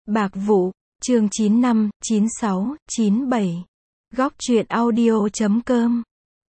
Bạc vụ, chương 95, 96, 97. Góc truyện audio.com.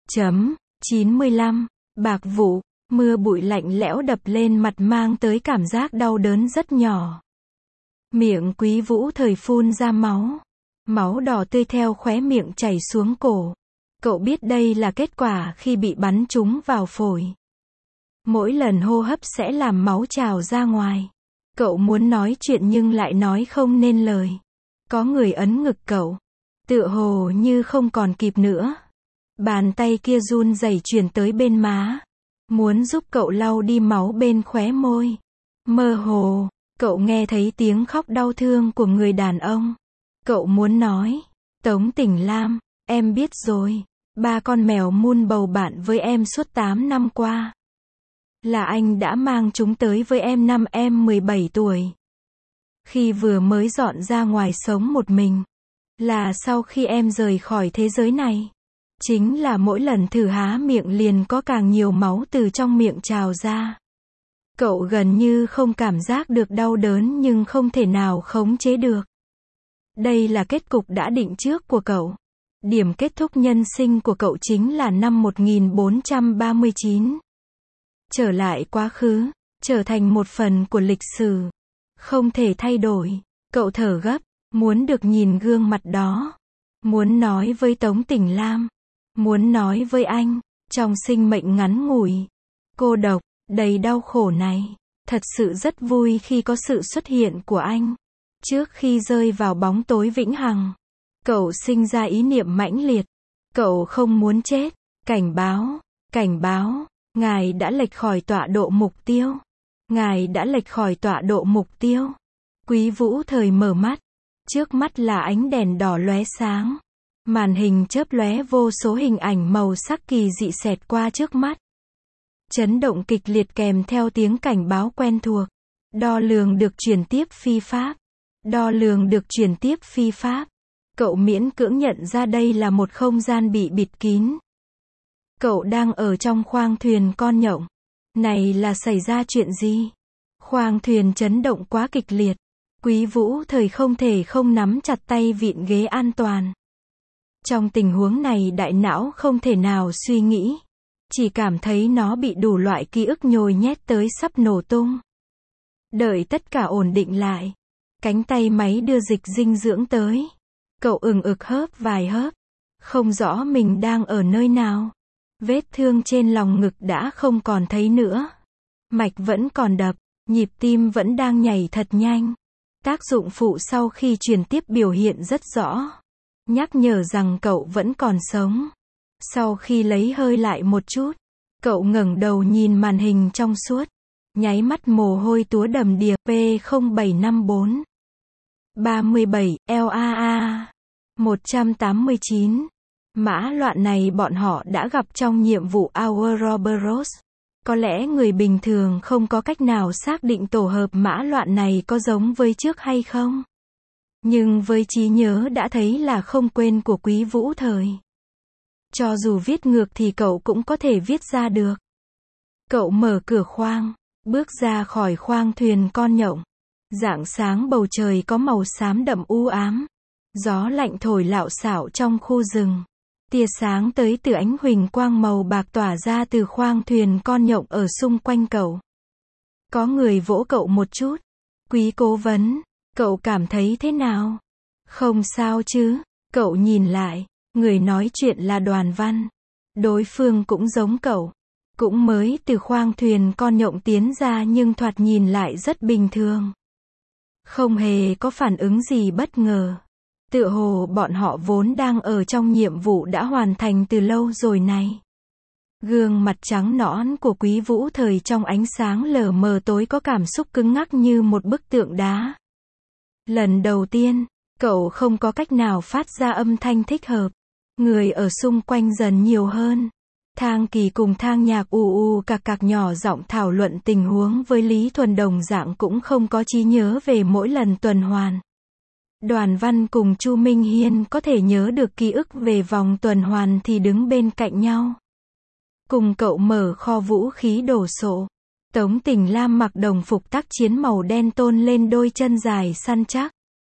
95. Bạc vụ, mưa bụi lạnh lẽo đập lên mặt mang tới cảm giác đau đớn rất nhỏ. Miệng Quý Vũ Thời phun ra máu. Máu đỏ tươi theo khóe miệng chảy xuống cổ. Cậu biết đây là kết quả khi bị bắn trúng vào phổi. Mỗi lần hô hấp sẽ làm máu trào ra ngoài. Cậu muốn nói chuyện nhưng lại nói không nên lời. Có người ấn ngực cậu. Tựa hồ như không còn kịp nữa. Bàn tay kia run rẩy truyền tới bên má. Muốn giúp cậu lau đi máu bên khóe môi. Mơ hồ, cậu nghe thấy tiếng khóc đau thương của người đàn ông. Cậu muốn nói, Tống Tỉnh Lam, em biết rồi. Ba con mèo mun bầu bạn với em suốt 8 năm qua. Là anh đã mang chúng tới với em năm em 17 tuổi. Khi vừa mới dọn ra ngoài sống một mình. Là sau khi em rời khỏi thế giới này. Chính là mỗi lần thử há miệng liền có càng nhiều máu từ trong miệng trào ra. Cậu gần như không cảm giác được đau đớn nhưng không thể nào khống chế được. Đây là kết cục đã định trước của cậu. Điểm kết thúc nhân sinh của cậu chính là năm 1439. Trở lại quá khứ, trở thành một phần của lịch sử. Không thể thay đổi. Cậu thở gấp, muốn được nhìn gương mặt đó. Muốn nói với Tống Tỉnh Lam. Muốn nói với anh, trong sinh mệnh ngắn ngủi, cô độc, đầy đau khổ này, thật sự rất vui khi có sự xuất hiện của anh. Trước khi rơi vào bóng tối vĩnh hằng, cậu sinh ra ý niệm mãnh liệt. Cậu không muốn chết. Cảnh báo, ngài đã lệch khỏi tọa độ mục tiêu. Ngài đã lệch khỏi tọa độ mục tiêu. Quý Vũ Thời mở mắt. Trước mắt là ánh đèn đỏ lóe sáng. Màn hình chớp lóe vô số hình ảnh màu sắc kỳ dị xẹt qua trước mắt. Chấn động kịch liệt kèm theo tiếng cảnh báo quen thuộc. Đo lường được chuyển tiếp phi pháp. Đo lường được chuyển tiếp phi pháp. Cậu miễn cưỡng nhận ra đây là một không gian bị bịt kín. Cậu đang ở trong khoang thuyền con nhộng. Này là xảy ra chuyện gì? Khoang thuyền chấn động quá kịch liệt. Quý Vũ Thời không thể không nắm chặt tay vịn ghế an toàn. Trong tình huống này đại não không thể nào suy nghĩ. Chỉ cảm thấy nó bị đủ loại ký ức nhồi nhét tới sắp nổ tung. Đợi tất cả ổn định lại. Cánh tay máy đưa dịch dinh dưỡng tới. Cậu ừng ực hớp vài hớp. Không rõ mình đang ở nơi nào. Vết thương trên lòng ngực đã không còn thấy nữa. Mạch vẫn còn đập. Nhịp tim vẫn đang nhảy thật nhanh. Tác dụng phụ sau khi truyền tiếp biểu hiện rất rõ. Nhắc nhở rằng cậu vẫn còn sống. Sau khi lấy hơi lại một chút, cậu ngẩng đầu nhìn màn hình trong suốt. Nháy mắt mồ hôi túa đầm đìa. P0754 37 LAA 189. Mã loạn này bọn họ đã gặp trong nhiệm vụ Ouroboros. Có lẽ người bình thường không có cách nào xác định tổ hợp mã loạn này có giống với trước hay không. Nhưng với trí nhớ đã thấy là không quên của Quý Vũ Thời. Cho dù viết ngược thì cậu cũng có thể viết ra được. Cậu mở cửa khoang, bước ra khỏi khoang thuyền con nhộng. Rạng sáng bầu trời có màu xám đậm u ám. Gió lạnh thổi lạo xạo trong khu rừng. Tia sáng tới từ ánh huỳnh quang màu bạc tỏa ra từ khoang thuyền con nhộng ở xung quanh cậu. Có người vỗ cậu một chút. Quý cố vấn, cậu cảm thấy thế nào? Không sao chứ? Cậu nhìn lại. Người nói chuyện là Đoàn Văn. Đối phương cũng giống cậu. Cũng mới từ khoang thuyền con nhộng tiến ra nhưng thoạt nhìn lại rất bình thường. Không hề có phản ứng gì bất ngờ. Tựa hồ bọn họ vốn đang ở trong nhiệm vụ đã hoàn thành từ lâu rồi này. Gương mặt trắng nõn của Quý Vũ Thời trong ánh sáng lờ mờ tối có cảm xúc cứng ngắc như một bức tượng đá. Lần đầu tiên, cậu không có cách nào phát ra âm thanh thích hợp. Người ở xung quanh dần nhiều hơn. Thang Kỳ cùng Thang Nhạc ù ù cạc cạc nhỏ giọng thảo luận tình huống với Lý Thuần đồng dạng cũng không có trí nhớ về mỗi lần tuần hoàn. Đoàn Văn cùng Chu Minh Hiên có thể nhớ được ký ức về vòng tuần hoàn thì đứng bên cạnh nhau. Cùng cậu mở kho vũ khí đồ sộ. Tống Tỉnh Lam mặc đồng phục tác chiến màu đen tôn lên đôi chân dài săn chắc.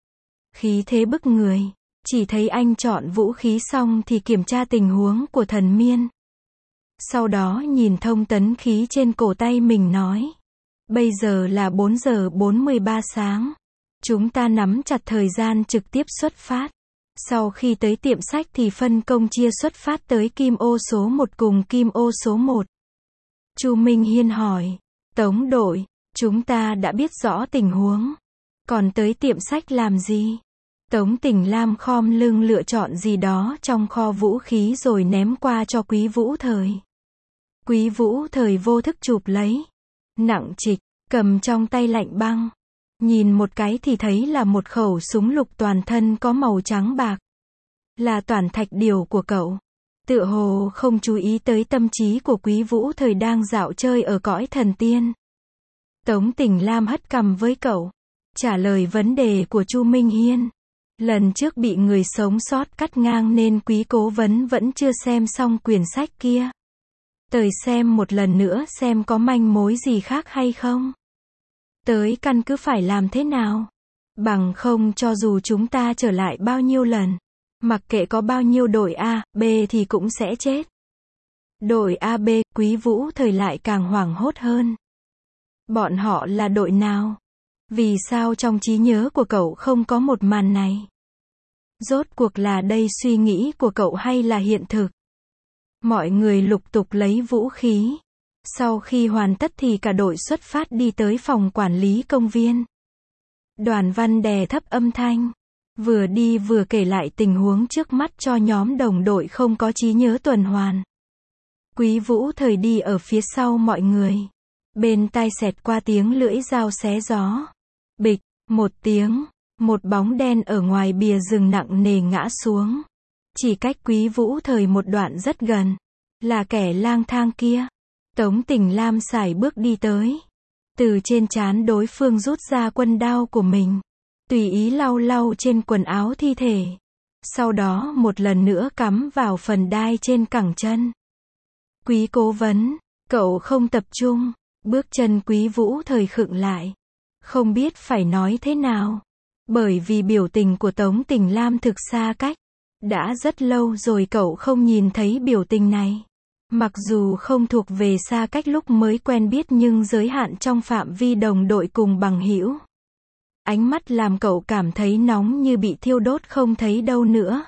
Khí thế bức người. Chỉ thấy anh chọn vũ khí xong thì kiểm tra tình huống của thần miên. Sau đó nhìn thông tấn khí trên cổ tay mình nói. Bây giờ là 4 giờ 43 sáng. Chúng ta nắm chặt thời gian trực tiếp xuất phát. Sau khi tới tiệm sách thì phân công chia xuất phát tới Kim Ô số 1 cùng Kim Ô số 1. Chu Minh Hiên hỏi. Tống đội, chúng ta đã biết rõ tình huống. Còn tới tiệm sách làm gì? Tống Tỉnh Lam khom lưng lựa chọn gì đó trong kho vũ khí rồi ném qua cho Quý Vũ Thời. Quý Vũ Thời vô thức chụp lấy. Nặng trịch, cầm trong tay lạnh băng. Nhìn một cái thì thấy là một khẩu súng lục toàn thân có màu trắng bạc. Là toàn thạch điều của cậu. Tựa hồ không chú ý tới tâm trí của Quý Vũ Thời đang dạo chơi ở cõi thần tiên. Tống Tỉnh Lam hất cằm với cậu. Trả lời vấn đề của Chu Minh Hiên. Lần trước bị người sống sót cắt ngang nên Quý cố vấn vẫn chưa xem xong quyển sách kia. Tới xem một lần nữa xem có manh mối gì khác hay không. Tới căn cứ phải làm thế nào? Bằng không cho dù chúng ta trở lại bao nhiêu lần, mặc kệ có bao nhiêu đội A, B thì cũng sẽ chết. Đội A, B, Quý Vũ Thời lại càng hoảng hốt hơn. Bọn họ là đội nào? Vì sao trong trí nhớ của cậu không có một màn này? Rốt cuộc là đây suy nghĩ của cậu hay là hiện thực? Mọi người lục tục lấy vũ khí. Sau khi hoàn tất thì cả đội xuất phát đi tới phòng quản lý công viên. Đoàn Văn đè thấp âm thanh. Vừa đi vừa kể lại tình huống trước mắt cho nhóm đồng đội không có trí nhớ tuần hoàn. Quý Vũ Thời đi ở phía sau mọi người. Bên tai xẹt qua tiếng lưỡi dao xé gió. Bịch, một tiếng, một bóng đen ở ngoài bìa rừng nặng nề ngã xuống. Chỉ cách Quý Vũ Thời một đoạn rất gần. Là kẻ lang thang kia. Tống Tỉnh Lam sải bước đi tới. Từ trên trán đối phương rút ra quân đao của mình. Tùy ý lau lau trên quần áo thi thể. Sau đó một lần nữa cắm vào phần đai trên cẳng chân. Quý cố vấn, cậu không tập trung. Bước chân Quý Vũ Thời khựng lại. Không biết phải nói thế nào. Bởi vì biểu tình của Tống Tỉnh Lam thực xa cách. Đã rất lâu rồi cậu không nhìn thấy biểu tình này. Mặc dù không thuộc về xa cách lúc mới quen biết nhưng giới hạn trong phạm vi đồng đội cùng bằng hữu. Ánh mắt làm cậu cảm thấy nóng như bị thiêu đốt không thấy đâu nữa.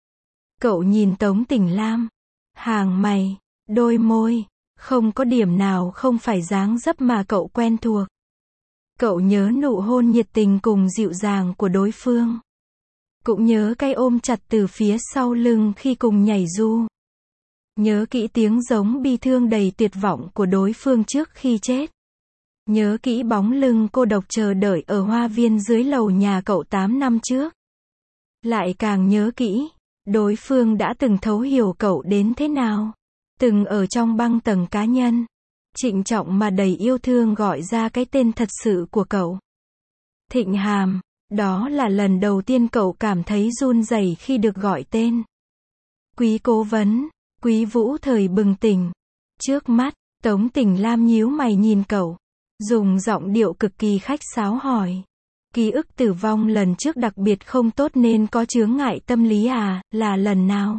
Cậu nhìn Tống Tỉnh Lam. Hàng mày, đôi môi, không có điểm nào không phải dáng dấp mà cậu quen thuộc. Cậu nhớ nụ hôn nhiệt tình cùng dịu dàng của đối phương. Cũng nhớ cái ôm chặt từ phía sau lưng khi cùng nhảy du. Nhớ kỹ tiếng giống bi thương đầy tuyệt vọng của đối phương trước khi chết. Nhớ kỹ bóng lưng cô độc chờ đợi ở hoa viên dưới lầu nhà cậu 8 năm trước. Lại càng nhớ kỹ, đối phương đã từng thấu hiểu cậu đến thế nào. Từng ở trong băng tầng cá nhân. Trịnh trọng mà đầy yêu thương gọi ra cái tên thật sự của cậu. Thịnh Hàm, đó là lần đầu tiên cậu cảm thấy run rẩy khi được gọi tên. Quý cố vấn, Quý Vũ Thời bừng tỉnh. Trước mắt, Tống Tỉnh Lam nhíu mày nhìn cậu. Dùng giọng điệu cực kỳ khách sáo hỏi. Ký ức tử vong lần trước đặc biệt không tốt nên có chướng ngại tâm lý à, là lần nào?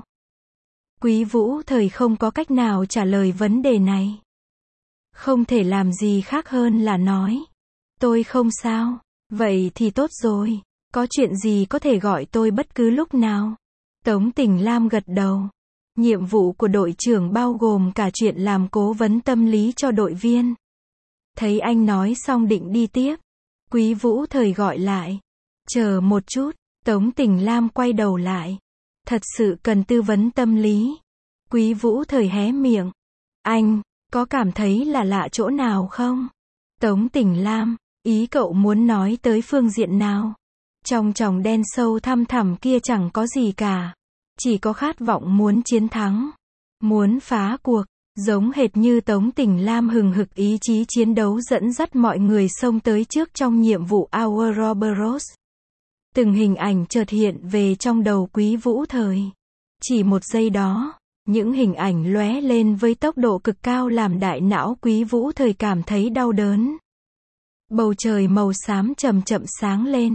Quý Vũ Thời không có cách nào trả lời vấn đề này. Không thể làm gì khác hơn là nói. Tôi không sao. Vậy thì tốt rồi. Có chuyện gì có thể gọi tôi bất cứ lúc nào. Tống Tỉnh Lam gật đầu. Nhiệm vụ của đội trưởng bao gồm cả chuyện làm cố vấn tâm lý cho đội viên. Thấy anh nói xong định đi tiếp. Quý Vũ Thời gọi lại. Chờ một chút. Tống Tỉnh Lam quay đầu lại. Thật sự cần tư vấn tâm lý. Quý Vũ Thời hé miệng. Anh, có cảm thấy là lạ chỗ nào không? Tống Tỉnh Lam, ý cậu muốn nói tới phương diện nào? Trong tròng đen sâu thăm thẳm kia chẳng có gì cả. Chỉ có khát vọng muốn chiến thắng. Muốn phá cuộc. Giống hệt như Tống Tỉnh Lam hừng hực ý chí chiến đấu dẫn dắt mọi người xông tới trước trong nhiệm vụ Ouroboros. Từng hình ảnh chợt hiện về trong đầu Quý Vũ Thời. Chỉ một giây đó, những hình ảnh lóe lên với tốc độ cực cao làm đại não Quý Vũ Thời cảm thấy đau đớn. Bầu trời màu xám chậm chậm sáng lên.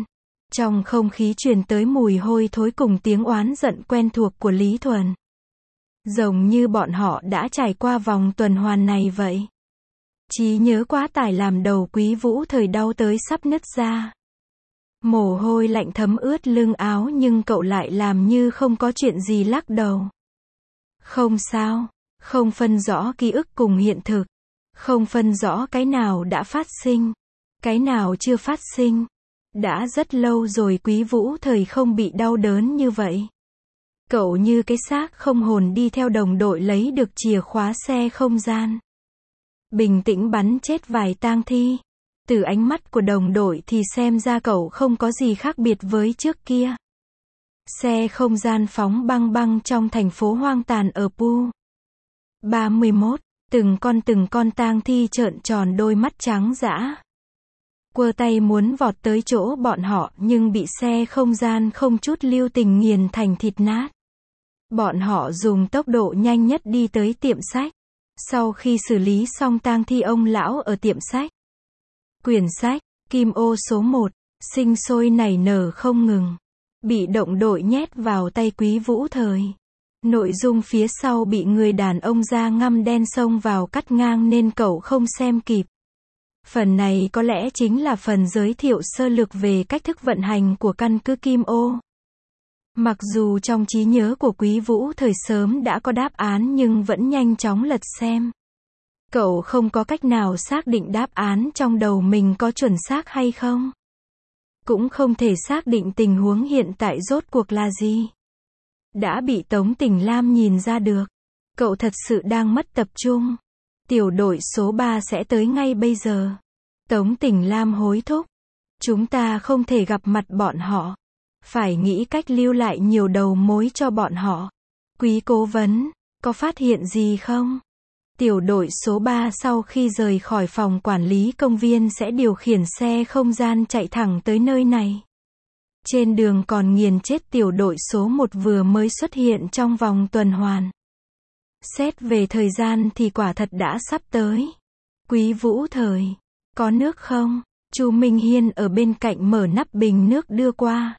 Trong không khí truyền tới mùi hôi thối cùng tiếng oán giận quen thuộc của Lý Thuần. Giống như bọn họ đã trải qua vòng tuần hoàn này vậy. Trí nhớ quá tải làm đầu Quý Vũ Thời đau tới sắp nứt ra. Mồ hôi lạnh thấm ướt lưng áo nhưng cậu lại làm như không có chuyện gì lắc đầu. Không sao, không phân rõ ký ức cùng hiện thực. Không phân rõ cái nào đã phát sinh, cái nào chưa phát sinh. Đã rất lâu rồi Quý Vũ Thời không bị đau đớn như vậy. Cậu như cái xác không hồn đi theo đồng đội lấy được chìa khóa xe không gian. Bình tĩnh bắn chết vài tang thi. Từ ánh mắt của đồng đội thì xem ra cậu không có gì khác biệt với trước kia. Xe không gian phóng băng băng trong thành phố hoang tàn ở Pu 31, từng con tang thi trợn tròn đôi mắt trắng dã. Quơ tay muốn vọt tới chỗ bọn họ nhưng bị xe không gian không chút lưu tình nghiền thành thịt nát. Bọn họ dùng tốc độ nhanh nhất đi tới tiệm sách. Sau khi xử lý xong tang thi ông lão ở tiệm sách. Quyển sách, Kim Ô số 1, sinh sôi nảy nở không ngừng. Bị động đội nhét vào tay Quý Vũ Thời. Nội dung phía sau bị người đàn ông da ngăm đen xông vào cắt ngang nên cậu không xem kịp. Phần này có lẽ chính là phần giới thiệu sơ lược về cách thức vận hành của căn cứ Kim Ô. Mặc dù trong trí nhớ của Quý Vũ Thời sớm đã có đáp án nhưng vẫn nhanh chóng lật xem. Cậu không có cách nào xác định đáp án trong đầu mình có chuẩn xác hay không. Cũng không thể xác định tình huống hiện tại rốt cuộc là gì. Đã bị Tống Tỉnh Lam nhìn ra được. Cậu thật sự đang mất tập trung. Tiểu đội số 3 sẽ tới ngay bây giờ. Tống Tỉnh Lam hối thúc. Chúng ta không thể gặp mặt bọn họ. Phải nghĩ cách lưu lại nhiều đầu mối cho bọn họ. Quý cố vấn, có phát hiện gì không? Tiểu đội số 3 sau khi rời khỏi phòng quản lý công viên sẽ điều khiển xe không gian chạy thẳng tới nơi này. Trên đường còn nghiền chết tiểu đội số 1 vừa mới xuất hiện trong vòng tuần hoàn. Xét về thời gian thì quả thật đã sắp tới. Quý Vũ Thời, có nước không? Chu Minh Hiên ở bên cạnh mở nắp bình nước đưa qua.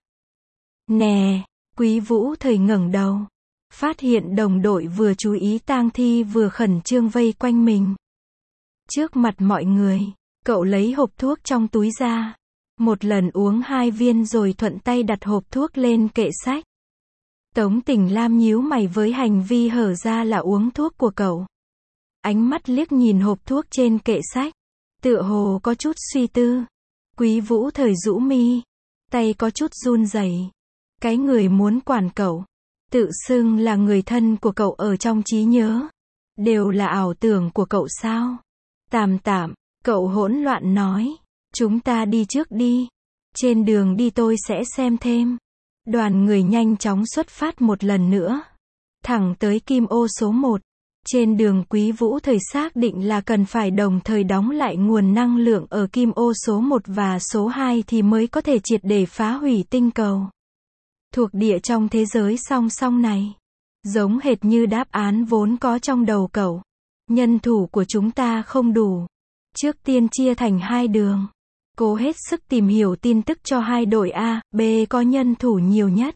Nè, Quý Vũ Thời ngẩng đầu. Phát hiện đồng đội vừa chú ý tang thi vừa khẩn trương vây quanh mình. Trước mặt mọi người, cậu lấy hộp thuốc trong túi ra. Một lần uống 2 viên rồi thuận tay đặt hộp thuốc lên kệ sách. Tống Tỉnh Lam nhíu mày với hành vi hở ra là uống thuốc của cậu. Ánh mắt liếc nhìn hộp thuốc trên kệ sách. Tựa hồ có chút suy tư. Quý Vũ Thời rũ mi. Tay có chút run rẩy. Cái người muốn quản cậu. Tự xưng là người thân của cậu ở trong trí nhớ. Đều là ảo tưởng của cậu sao? Tạm, cậu hỗn loạn nói. Chúng ta đi trước đi. Trên đường đi tôi sẽ xem thêm. Đoàn người nhanh chóng xuất phát một lần nữa. Thẳng tới Kim Ô số 1. Trên đường Quý Vũ Thời xác định là cần phải đồng thời đóng lại nguồn năng lượng ở Kim Ô số 1 và số 2 thì mới có thể triệt để phá hủy tinh cầu. Thuộc địa trong thế giới song song này. Giống hệt như đáp án vốn có trong đầu cậu. Nhân thủ của chúng ta không đủ. Trước tiên chia thành 2 đường. Cố hết sức tìm hiểu tin tức cho 2 đội A, B có nhân thủ nhiều nhất.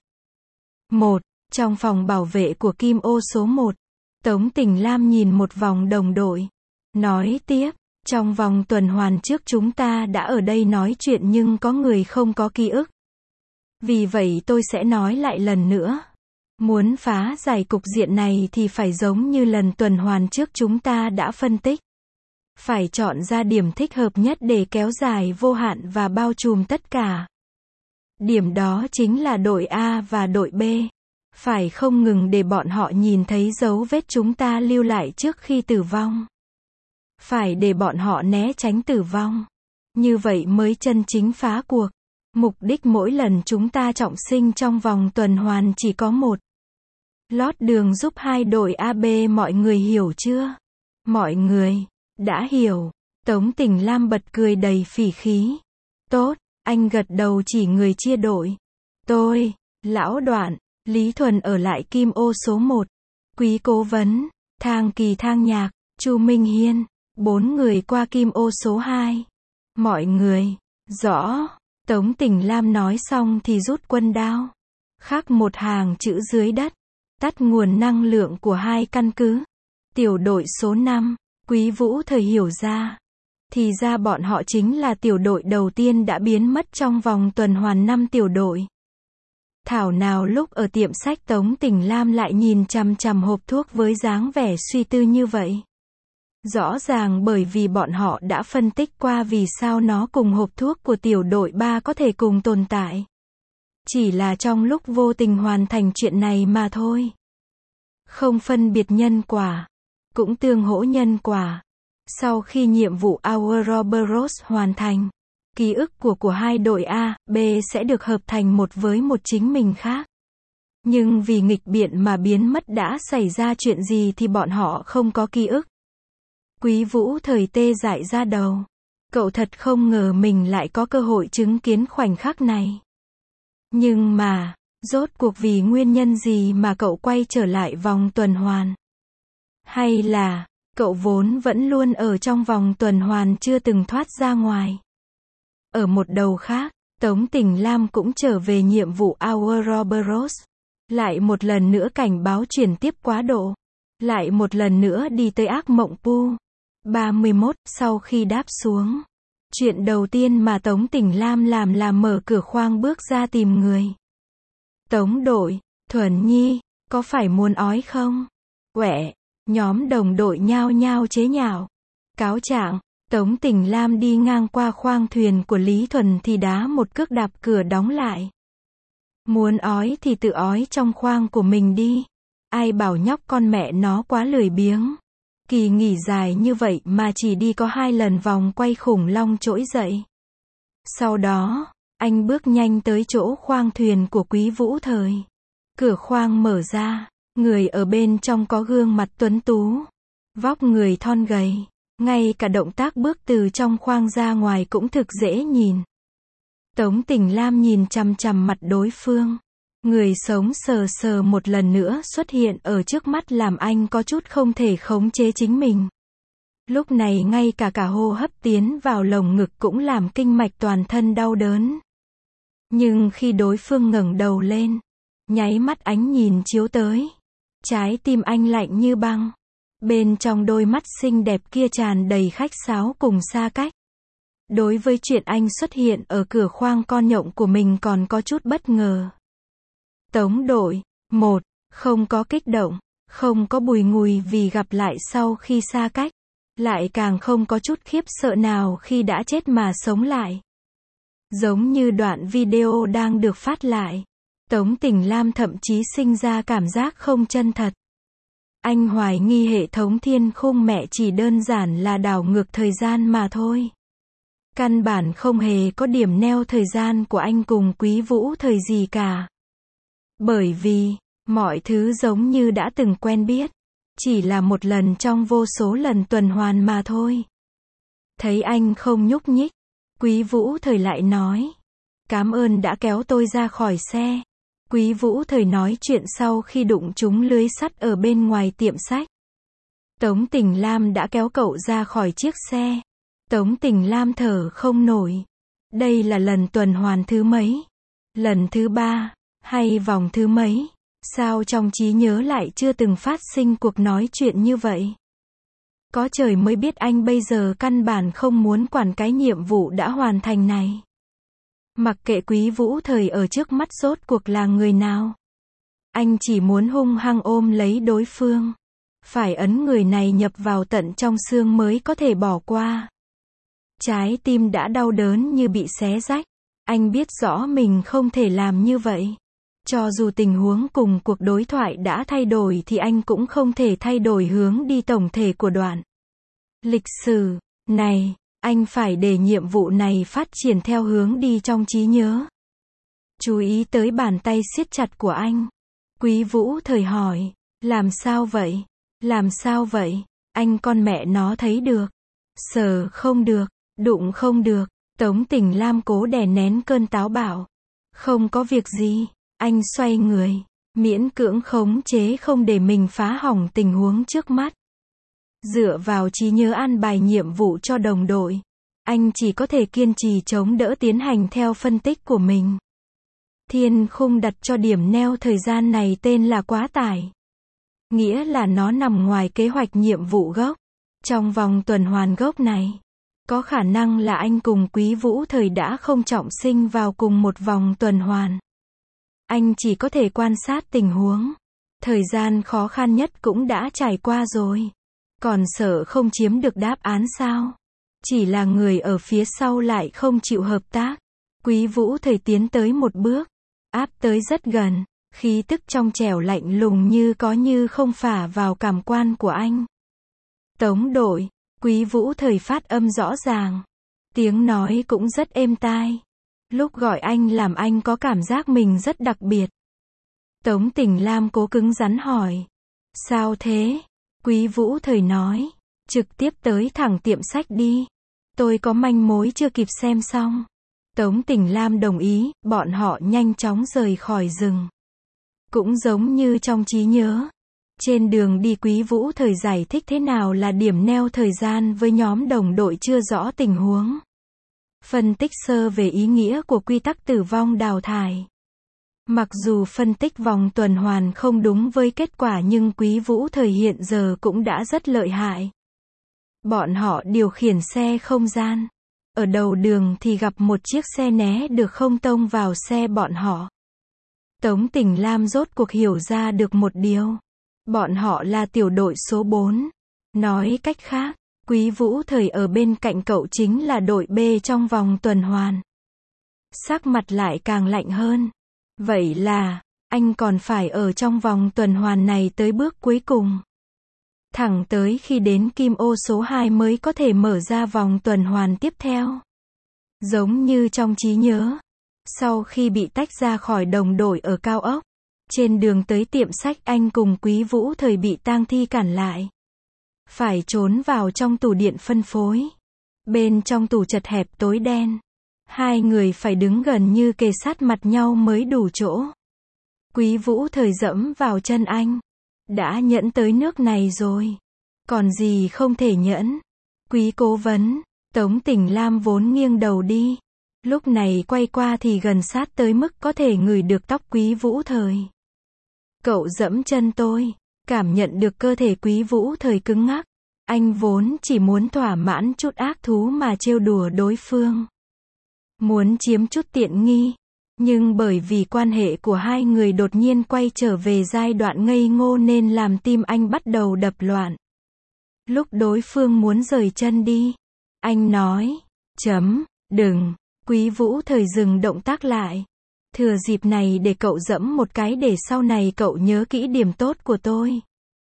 1. Trong phòng bảo vệ của Kim Ô số 1. Tống Tỉnh Lam nhìn một vòng đồng đội. Nói tiếp, trong vòng tuần hoàn trước chúng ta đã ở đây nói chuyện nhưng có người không có ký ức. Vì vậy tôi sẽ nói lại lần nữa. Muốn phá giải cục diện này thì phải giống như lần tuần hoàn trước chúng ta đã phân tích. Phải chọn ra điểm thích hợp nhất để kéo dài vô hạn và bao trùm tất cả. Điểm đó chính là đội A và đội B. Phải không ngừng để bọn họ nhìn thấy dấu vết chúng ta lưu lại trước khi tử vong. Phải để bọn họ né tránh tử vong. Như vậy mới chân chính phá cuộc. Mục đích mỗi lần chúng ta trọng sinh trong vòng tuần hoàn chỉ có một. Lót đường giúp 2 đội AB, mọi người hiểu chưa? Mọi người đã hiểu. Tống Tỉnh Lam bật cười đầy phỉ khí. Tốt, anh gật đầu chỉ người chia đội. Tôi, Lão Đoạn, Lý Thuần ở lại Kim Ô số 1. Quý cố vấn, Thang Kỳ Thang Nhạc, Chu Minh Hiên, 4 người qua Kim Ô số 2. Mọi người, rõ. Tống Tỉnh Lam nói xong thì rút quân đao. Khắc một hàng chữ dưới đất. Tắt nguồn năng lượng của hai căn cứ. Tiểu đội số 5. Quý Vũ Thời hiểu ra. Thì ra bọn họ chính là tiểu đội đầu tiên đã biến mất trong vòng tuần hoàn 5 tiểu đội. Thảo nào lúc ở tiệm sách Tống Tỉnh Lam lại nhìn chằm chằm hộp thuốc với dáng vẻ suy tư như vậy. Rõ ràng bởi vì bọn họ đã phân tích qua vì sao nó cùng hộp thuốc của tiểu đội 3 có thể cùng tồn tại. Chỉ là trong lúc vô tình hoàn thành chuyện này mà thôi. Không phân biệt nhân quả, cũng tương hỗ nhân quả. Sau khi nhiệm vụ Ouroboros hoàn thành, ký ức của hai đội A, B sẽ được hợp thành một với một chính mình khác. Nhưng vì nghịch biện mà biến mất đã xảy ra chuyện gì thì bọn họ không có ký ức. Quý Vũ Thời tê dại ra đầu. Cậu thật không ngờ mình lại có cơ hội chứng kiến khoảnh khắc này. Nhưng mà, rốt cuộc vì nguyên nhân gì mà cậu quay trở lại vòng tuần hoàn? Hay là, cậu vốn vẫn luôn ở trong vòng tuần hoàn chưa từng thoát ra ngoài? Ở một đầu khác, Tống Tỉnh Lam cũng trở về nhiệm vụ Ouroboros. Lại một lần nữa cảnh báo chuyển tiếp quá độ. Lại một lần nữa đi tới ác mộng Pu. 31, sau khi đáp xuống. Chuyện đầu tiên mà Tống Tỉnh Lam làm là mở cửa khoang bước ra tìm người. Tống đội, Thuần Nhi, có phải muốn ói không? Quẹ, nhóm đồng đội nhao nhao chế nhạo. Cáo trạng, Tống Tỉnh Lam đi ngang qua khoang thuyền của Lý Thuần thì đá một cước đạp cửa đóng lại. Muốn ói thì tự ói trong khoang của mình đi. Ai bảo nhóc con mẹ nó quá lười biếng. Kỳ nghỉ dài như vậy mà chỉ đi có 2 lần vòng quay khủng long trỗi dậy. Sau đó, anh bước nhanh tới chỗ khoang thuyền của Quý Vũ Thời. Cửa khoang mở ra, người ở bên trong có gương mặt tuấn tú, vóc người thon gầy, ngay cả động tác bước từ trong khoang ra ngoài cũng thực dễ nhìn. Tống Tỉnh Lam nhìn chằm chằm mặt đối phương. Người sống sờ sờ một lần nữa xuất hiện ở trước mắt làm anh có chút không thể khống chế chính mình. Lúc này ngay cả hô hấp tiến vào lồng ngực cũng làm kinh mạch toàn thân đau đớn. Nhưng khi đối phương ngẩng đầu lên, nháy mắt ánh nhìn chiếu tới. Trái tim anh lạnh như băng. Bên trong đôi mắt xinh đẹp kia tràn đầy khách sáo cùng xa cách. Đối với chuyện anh xuất hiện ở cửa khoang con nhộng của mình còn có chút bất ngờ. Tống đội, 1, không có kích động, không có bùi ngùi vì gặp lại sau khi xa cách, lại càng không có chút khiếp sợ nào khi đã chết mà sống lại. Giống như đoạn video đang được phát lại, Tống Tỉnh Lam thậm chí sinh ra cảm giác không chân thật. Anh hoài nghi hệ thống thiên khung mẹ chỉ đơn giản là đảo ngược thời gian mà thôi. Căn bản không hề có điểm neo thời gian của anh cùng Quý Vũ Thời gì cả. Bởi vì, mọi thứ giống như đã từng quen biết. Chỉ là một lần trong vô số lần tuần hoàn mà thôi. Thấy anh không nhúc nhích, Quý Vũ Thời lại nói. Cảm ơn đã kéo tôi ra khỏi xe. Quý Vũ Thời nói chuyện sau khi đụng trúng lưới sắt ở bên ngoài tiệm sách. Tống Tỉnh Lam đã kéo cậu ra khỏi chiếc xe. Tống Tỉnh Lam thở không nổi. Đây là lần tuần hoàn thứ mấy? Lần thứ 3, hay vòng thứ mấy? Sao trong trí nhớ lại chưa từng phát sinh cuộc nói chuyện như vậy? Có trời mới biết anh bây giờ căn bản không muốn quản cái nhiệm vụ đã hoàn thành này. Mặc kệ Quý Vũ Thời ở trước mắt rốt cuộc là người nào. Anh chỉ muốn hung hăng ôm lấy đối phương. Phải ấn người này nhập vào tận trong xương mới có thể bỏ qua. Trái tim đã đau đớn như bị xé rách. Anh biết rõ mình không thể làm như vậy. Cho dù tình huống cùng cuộc đối thoại đã thay đổi thì anh cũng không thể thay đổi hướng đi tổng thể của đoạn lịch sử này. Anh phải để nhiệm vụ này phát triển theo hướng đi trong trí nhớ. Chú ý tới bàn tay siết chặt của anh. Quý Vũ Thời hỏi, làm sao vậy? Làm sao vậy? Anh con mẹ nó thấy được. Sờ không được, đụng không được. Tống Tỉnh Lam cố đè nén cơn táo bạo. Không có việc gì. Anh xoay người, miễn cưỡng khống chế không để mình phá hỏng tình huống trước mắt. Dựa vào trí nhớ an bài nhiệm vụ cho đồng đội. Anh chỉ có thể kiên trì chống đỡ tiến hành theo phân tích của mình. Thiên khung đặt cho điểm neo thời gian này tên là quá tải. Nghĩa là nó nằm ngoài kế hoạch nhiệm vụ gốc. Trong vòng tuần hoàn gốc này, có khả năng là anh cùng Quý Vũ Thời đã không trọng sinh vào cùng một vòng tuần hoàn. Anh chỉ có thể quan sát tình huống. Thời gian khó khăn nhất cũng đã trải qua rồi. Còn sợ không chiếm được đáp án sao? Chỉ là người ở phía sau lại không chịu hợp tác. Quý Vũ Thời tiến tới một bước, áp tới rất gần, khí tức trong trẻo lạnh lùng như có như không phả vào cảm quan của anh. Tống đội, Quý Vũ Thời phát âm rõ ràng. Tiếng nói cũng rất êm tai. Lúc gọi anh làm anh có cảm giác mình rất đặc biệt. Tống Tỉnh Lam cố cứng rắn hỏi. Sao thế? Quý Vũ Thời nói. Trực tiếp tới thẳng tiệm sách đi. Tôi có manh mối chưa kịp xem xong. Tống Tỉnh Lam đồng ý, bọn họ nhanh chóng rời khỏi rừng. Cũng giống như trong trí nhớ. Trên đường đi Quý Vũ Thời giải thích thế nào là điểm neo thời gian với nhóm đồng đội chưa rõ tình huống. Phân tích sơ về ý nghĩa của quy tắc tử vong đào thải. Mặc dù phân tích vòng tuần hoàn không đúng với kết quả nhưng Quý Vũ Thời hiện giờ cũng đã rất lợi hại. Bọn họ điều khiển xe không gian. Ở đầu đường thì gặp một chiếc xe né được không tông vào xe bọn họ. Tống Tỉnh Lam rốt cuộc hiểu ra được một điều. Bọn họ là tiểu đội số 4. Nói cách khác, Quý Vũ Thời ở bên cạnh cậu chính là đội B trong vòng tuần hoàn. Sắc mặt lại càng lạnh hơn. Vậy là, anh còn phải ở trong vòng tuần hoàn này tới bước cuối cùng. Thẳng tới khi đến kim ô số 2 mới có thể mở ra vòng tuần hoàn tiếp theo. Giống như trong trí nhớ. Sau khi bị tách ra khỏi đồng đội ở cao ốc, trên đường tới tiệm sách anh cùng Quý Vũ Thời bị tang thi cản lại. Phải trốn vào trong tủ điện phân phối. Bên trong tủ chật hẹp tối đen. Hai người phải đứng gần như kề sát mặt nhau mới đủ chỗ. Quý Vũ Thời dẫm vào chân anh. Đã nhẫn tới nước này rồi. Còn gì không thể nhẫn? Quý cố vấn. Tống Tỉnh Lam vốn nghiêng đầu đi. Lúc này quay qua thì gần sát tới mức có thể ngửi được tóc Quý Vũ Thời. Cậu dẫm chân tôi. Cảm nhận được cơ thể Quý Vũ Thời cứng ngắc. Anh vốn chỉ muốn thỏa mãn chút ác thú mà trêu đùa đối phương. Muốn chiếm chút tiện nghi. Nhưng bởi vì quan hệ của hai người đột nhiên quay trở về giai đoạn ngây ngô nên làm tim anh bắt đầu đập loạn. Lúc đối phương muốn rời chân đi, anh nói, đừng. Quý Vũ Thời dừng động tác lại. Thừa dịp này để cậu dẫm một cái để sau này cậu nhớ kỹ điểm tốt của tôi.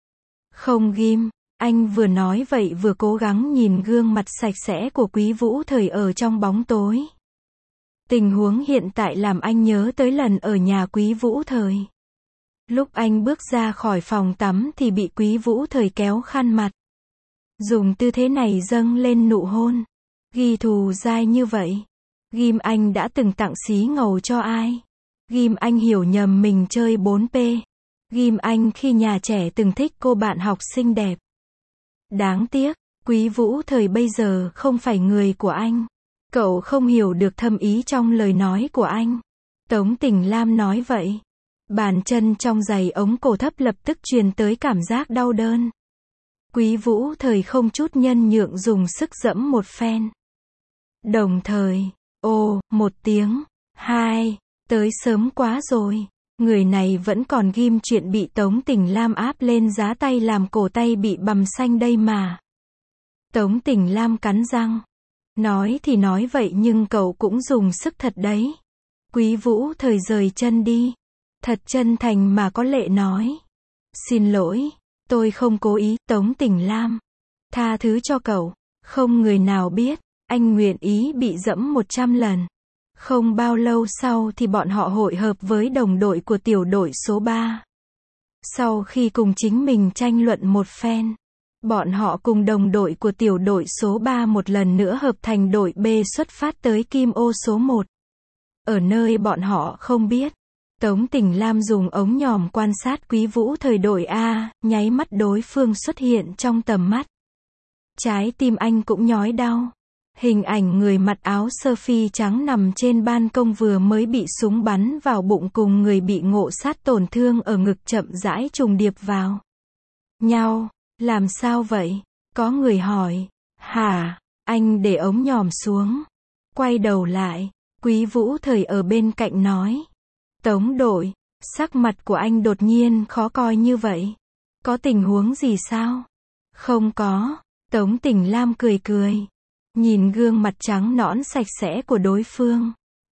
Không ghim. Anh vừa nói vậy vừa cố gắng nhìn gương mặt sạch sẽ của Quý Vũ Thời ở trong bóng tối. Tình huống hiện tại làm anh nhớ tới lần ở nhà Quý Vũ Thời. Lúc anh bước ra khỏi phòng tắm thì bị Quý Vũ Thời kéo khăn mặt. Dùng tư thế này dâng lên nụ hôn. Ghi thù dai như vậy. Ghim anh đã từng tặng xí ngầu cho ai? Ghim anh hiểu nhầm mình chơi 4P. Ghim anh khi nhà trẻ từng thích cô bạn học xinh đẹp. Đáng tiếc, Quý Vũ Thời bây giờ không phải người của anh. Cậu không hiểu được thâm ý trong lời nói của anh. Tống Tỉnh Lam nói vậy. Bàn chân trong giày ống cổ thấp lập tức truyền tới cảm giác đau đớn. Quý Vũ Thời không chút nhân nhượng dùng sức dẫm một phen. Đồng thời, một tiếng, hai, tới sớm quá rồi. Người này vẫn còn ghim chuyện bị Tống Tỉnh Lam áp lên giá tay làm cổ tay bị bầm xanh đây mà. Tống Tỉnh Lam cắn răng. Nói thì nói vậy nhưng cậu cũng dùng sức thật đấy. Quý Vũ Thời rời chân đi. Thật chân thành mà có lệ nói. Xin lỗi, tôi không cố ý. Tống Tỉnh Lam. Tha thứ cho cậu. Không người nào biết, anh nguyện ý bị dẫm 100 lần. Không bao lâu sau thì bọn họ hội hợp với đồng đội của tiểu đội số 3. Sau khi cùng chính mình tranh luận một phen, bọn họ cùng đồng đội của tiểu đội số 3 một lần nữa hợp thành đội B xuất phát tới Kim Ô số 1. Ở nơi bọn họ không biết, Tống Tỉnh Lam dùng ống nhòm quan sát Quý Vũ Thời đội A, nháy mắt đối phương xuất hiện trong tầm mắt. Trái tim anh cũng nhói đau. Hình ảnh người mặc áo sơ mi trắng nằm trên ban công vừa mới bị súng bắn vào bụng cùng người bị ngộ sát tổn thương ở ngực chậm rãi trùng điệp vào nhau. Làm sao vậy? Có người hỏi. Hả? Anh để ống nhòm xuống. Quay đầu lại. Quý Vũ Thời ở bên cạnh nói. Tống đội, sắc mặt của anh đột nhiên khó coi như vậy. Có tình huống gì sao? Không có. Tống Tỉnh Lam cười cười. Nhìn gương mặt trắng nõn sạch sẽ của đối phương.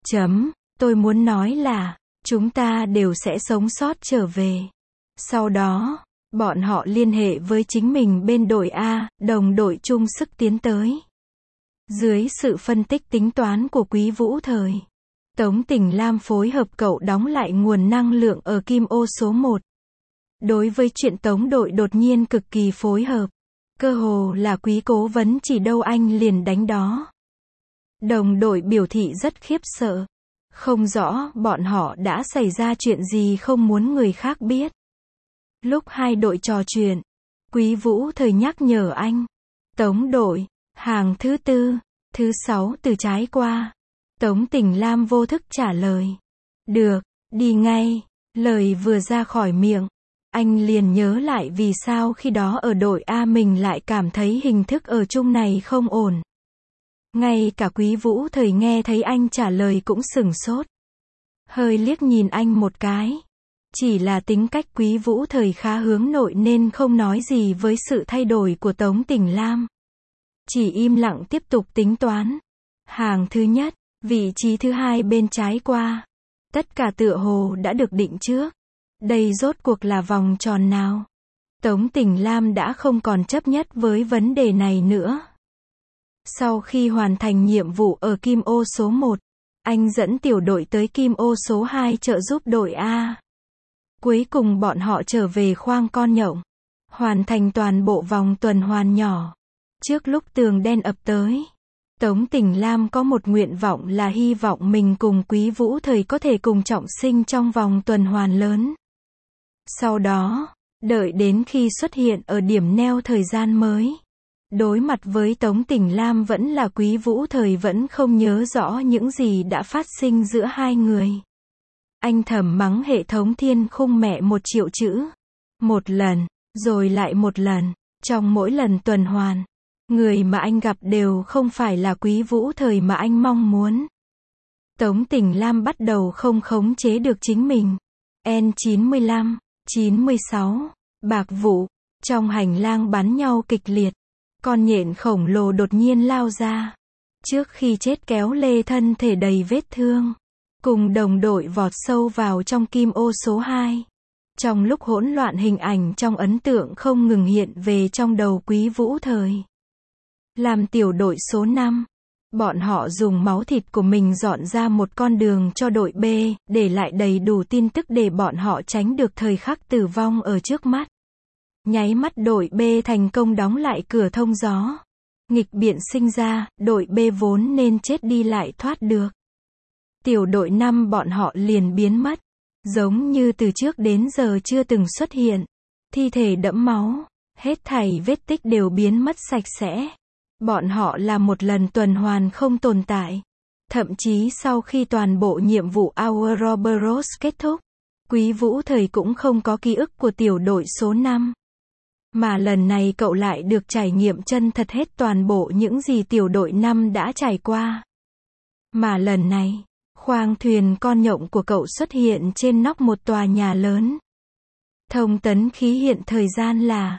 Tôi muốn nói là, chúng ta đều sẽ sống sót trở về. Sau đó, bọn họ liên hệ với chính mình bên đội A, đồng đội chung sức tiến tới. Dưới sự phân tích tính toán của Quý Vũ Thời, Tống Tỉnh Lam phối hợp cậu đóng lại nguồn năng lượng ở Kim Ô số 1. Đối với chuyện Tống đội đột nhiên cực kỳ phối hợp. Cơ hồ là Quý cố vấn chỉ đâu anh liền đánh đó. Đồng đội biểu thị rất khiếp sợ. Không rõ bọn họ đã xảy ra chuyện gì không muốn người khác biết. Lúc hai đội trò chuyện, Quý Vũ Thời nhắc nhở anh. Tống đội, hàng thứ 4, thứ 6 từ trái qua. Tống Tỉnh Lam vô thức trả lời. Được, đi ngay. Lời vừa ra khỏi miệng, anh liền nhớ lại vì sao khi đó ở đội A mình lại cảm thấy hình thức ở chung này không ổn. Ngay cả Quý Vũ Thời nghe thấy anh trả lời cũng sửng sốt. Hơi liếc nhìn anh một cái. Chỉ là tính cách Quý Vũ Thời khá hướng nội nên không nói gì với sự thay đổi của Tống Tỉnh Lam. Chỉ im lặng tiếp tục tính toán. Hàng thứ nhất, vị trí thứ 2 bên trái qua. Tất cả tựa hồ đã được định trước. Đây rốt cuộc là vòng tròn nào? Tống Tỉnh Lam đã không còn chấp nhất với vấn đề này nữa. Sau khi hoàn thành nhiệm vụ ở Kim Ô số 1, anh dẫn tiểu đội tới Kim Ô số 2 trợ giúp đội A. Cuối cùng bọn họ trở về khoang con nhộng, hoàn thành toàn bộ vòng tuần hoàn nhỏ. Trước lúc tường đen ập tới, Tống Tỉnh Lam có một nguyện vọng là hy vọng mình cùng Quý Vũ Thời có thể cùng trọng sinh trong vòng tuần hoàn lớn. Sau đó, đợi đến khi xuất hiện ở điểm neo thời gian mới. Đối mặt với Tống Tỉnh Lam vẫn là Quý Vũ Thời vẫn không nhớ rõ những gì đã phát sinh giữa hai người. Anh thầm mắng hệ thống thiên khung mẹ 1.000.000 chữ. Một lần, rồi lại một lần. Trong mỗi lần tuần hoàn, người mà anh gặp đều không phải là Quý Vũ Thời mà anh mong muốn. Tống Tỉnh Lam bắt đầu không khống chế được chính mình. N95, 96, bạc vụ. Trong hành lang bắn nhau kịch liệt. Con nhện khổng lồ đột nhiên lao ra. Trước khi chết kéo lê thân thể đầy vết thương. Cùng đồng đội vọt sâu vào trong Kim Ô số 2. Trong lúc hỗn loạn hình ảnh trong ấn tượng không ngừng hiện về trong đầu Quý Vũ Thời. Làm tiểu đội số 5. Bọn họ dùng máu thịt của mình dọn ra một con đường cho đội B, để lại đầy đủ tin tức để bọn họ tránh được thời khắc tử vong ở trước mắt. Nháy mắt đội B thành công đóng lại cửa thông gió. Nghịch biện sinh ra, đội B vốn nên chết đi lại thoát được. Tiểu đội 5 bọn họ liền biến mất. Giống như từ trước đến giờ chưa từng xuất hiện. Thi thể đẫm máu. Hết thảy vết tích đều biến mất sạch sẽ. Bọn họ là một lần tuần hoàn không tồn tại. Thậm chí sau khi toàn bộ nhiệm vụ Ouroboros kết thúc, Quý Vũ Thời cũng không có ký ức của tiểu đội số 5. Mà lần này cậu lại được trải nghiệm chân thật hết toàn bộ những gì tiểu đội 5 đã trải qua. Mà lần này, khoang thuyền con nhộng của cậu xuất hiện trên nóc một tòa nhà lớn. Thông tấn khí hiện thời gian là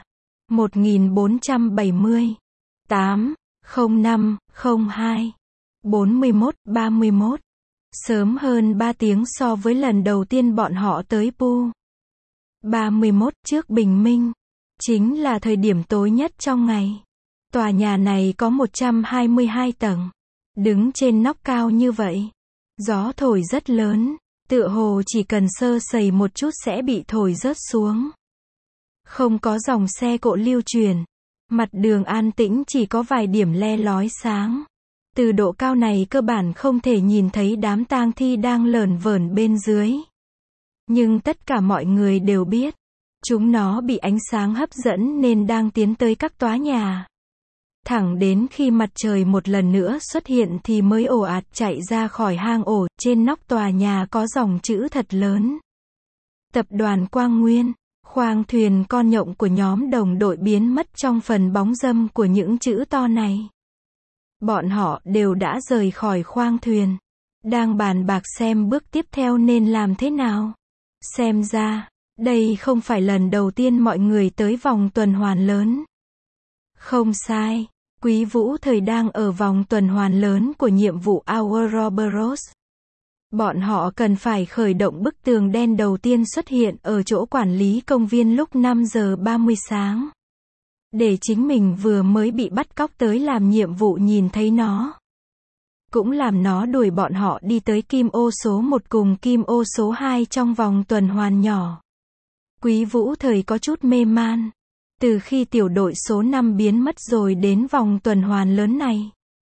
1470, 8, 05, 02, 41, 31. Sớm hơn 3 tiếng so với lần đầu tiên bọn họ tới Pu. 31 trước bình minh. Chính là thời điểm tối nhất trong ngày. Tòa nhà này có 122 tầng. Đứng trên nóc cao như vậy. Gió thổi rất lớn. Tựa hồ chỉ cần sơ sẩy một chút sẽ bị thổi rớt xuống. Không có dòng xe cộ lưu truyền. Mặt đường an tĩnh chỉ có vài điểm le lói sáng. Từ độ cao này cơ bản không thể nhìn thấy đám tang thi đang lởn vởn bên dưới. Nhưng tất cả mọi người đều biết. Chúng nó bị ánh sáng hấp dẫn nên đang tiến tới các tòa nhà. Thẳng đến khi mặt trời một lần nữa xuất hiện thì mới ồ ạt chạy ra khỏi hang ổ, trên nóc tòa nhà có dòng chữ thật lớn. Tập đoàn Quang Nguyên. Khoang thuyền con nhộng của nhóm đồng đội biến mất trong phần bóng râm của những chữ to này. Bọn họ đều đã rời khỏi khoang thuyền. Đang bàn bạc xem bước tiếp theo nên làm thế nào. Xem ra, đây không phải lần đầu tiên mọi người tới vòng tuần hoàn lớn. Không sai, Quý Vũ Thời đang ở vòng tuần hoàn lớn của nhiệm vụ Ouroboros. Bọn họ cần phải khởi động bức tường đen đầu tiên xuất hiện ở chỗ quản lý công viên lúc 5 giờ 30 sáng. Để chính mình vừa mới bị bắt cóc tới làm nhiệm vụ nhìn thấy nó. Cũng làm nó đuổi bọn họ đi tới kim ô số 1 cùng kim ô số 2 trong vòng tuần hoàn nhỏ. Quý Vũ Thời có chút mê man. Từ khi tiểu đội số 5 biến mất rồi đến vòng tuần hoàn lớn này.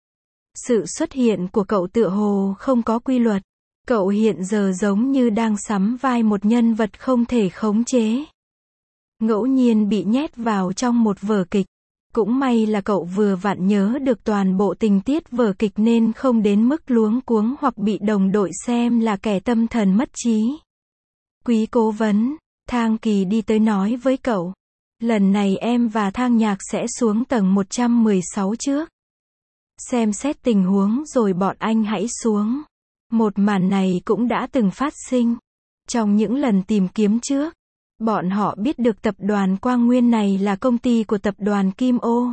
Sự xuất hiện của cậu tựa hồ không có quy luật. Cậu hiện giờ giống như đang sắm vai một nhân vật không thể khống chế. Ngẫu nhiên bị nhét vào trong một vở kịch. Cũng may là cậu vừa vặn nhớ được toàn bộ tình tiết vở kịch nên không đến mức luống cuống hoặc bị đồng đội xem là kẻ tâm thần mất trí. Quý cố vấn, Thang Kỳ đi tới nói với cậu. Lần này em và Thang Nhạc sẽ xuống tầng 116 trước. Xem xét tình huống rồi bọn anh hãy xuống. Một màn này cũng đã từng phát sinh. Trong những lần tìm kiếm trước, bọn họ biết được tập đoàn Quang Nguyên này là công ty của tập đoàn Kim Ô.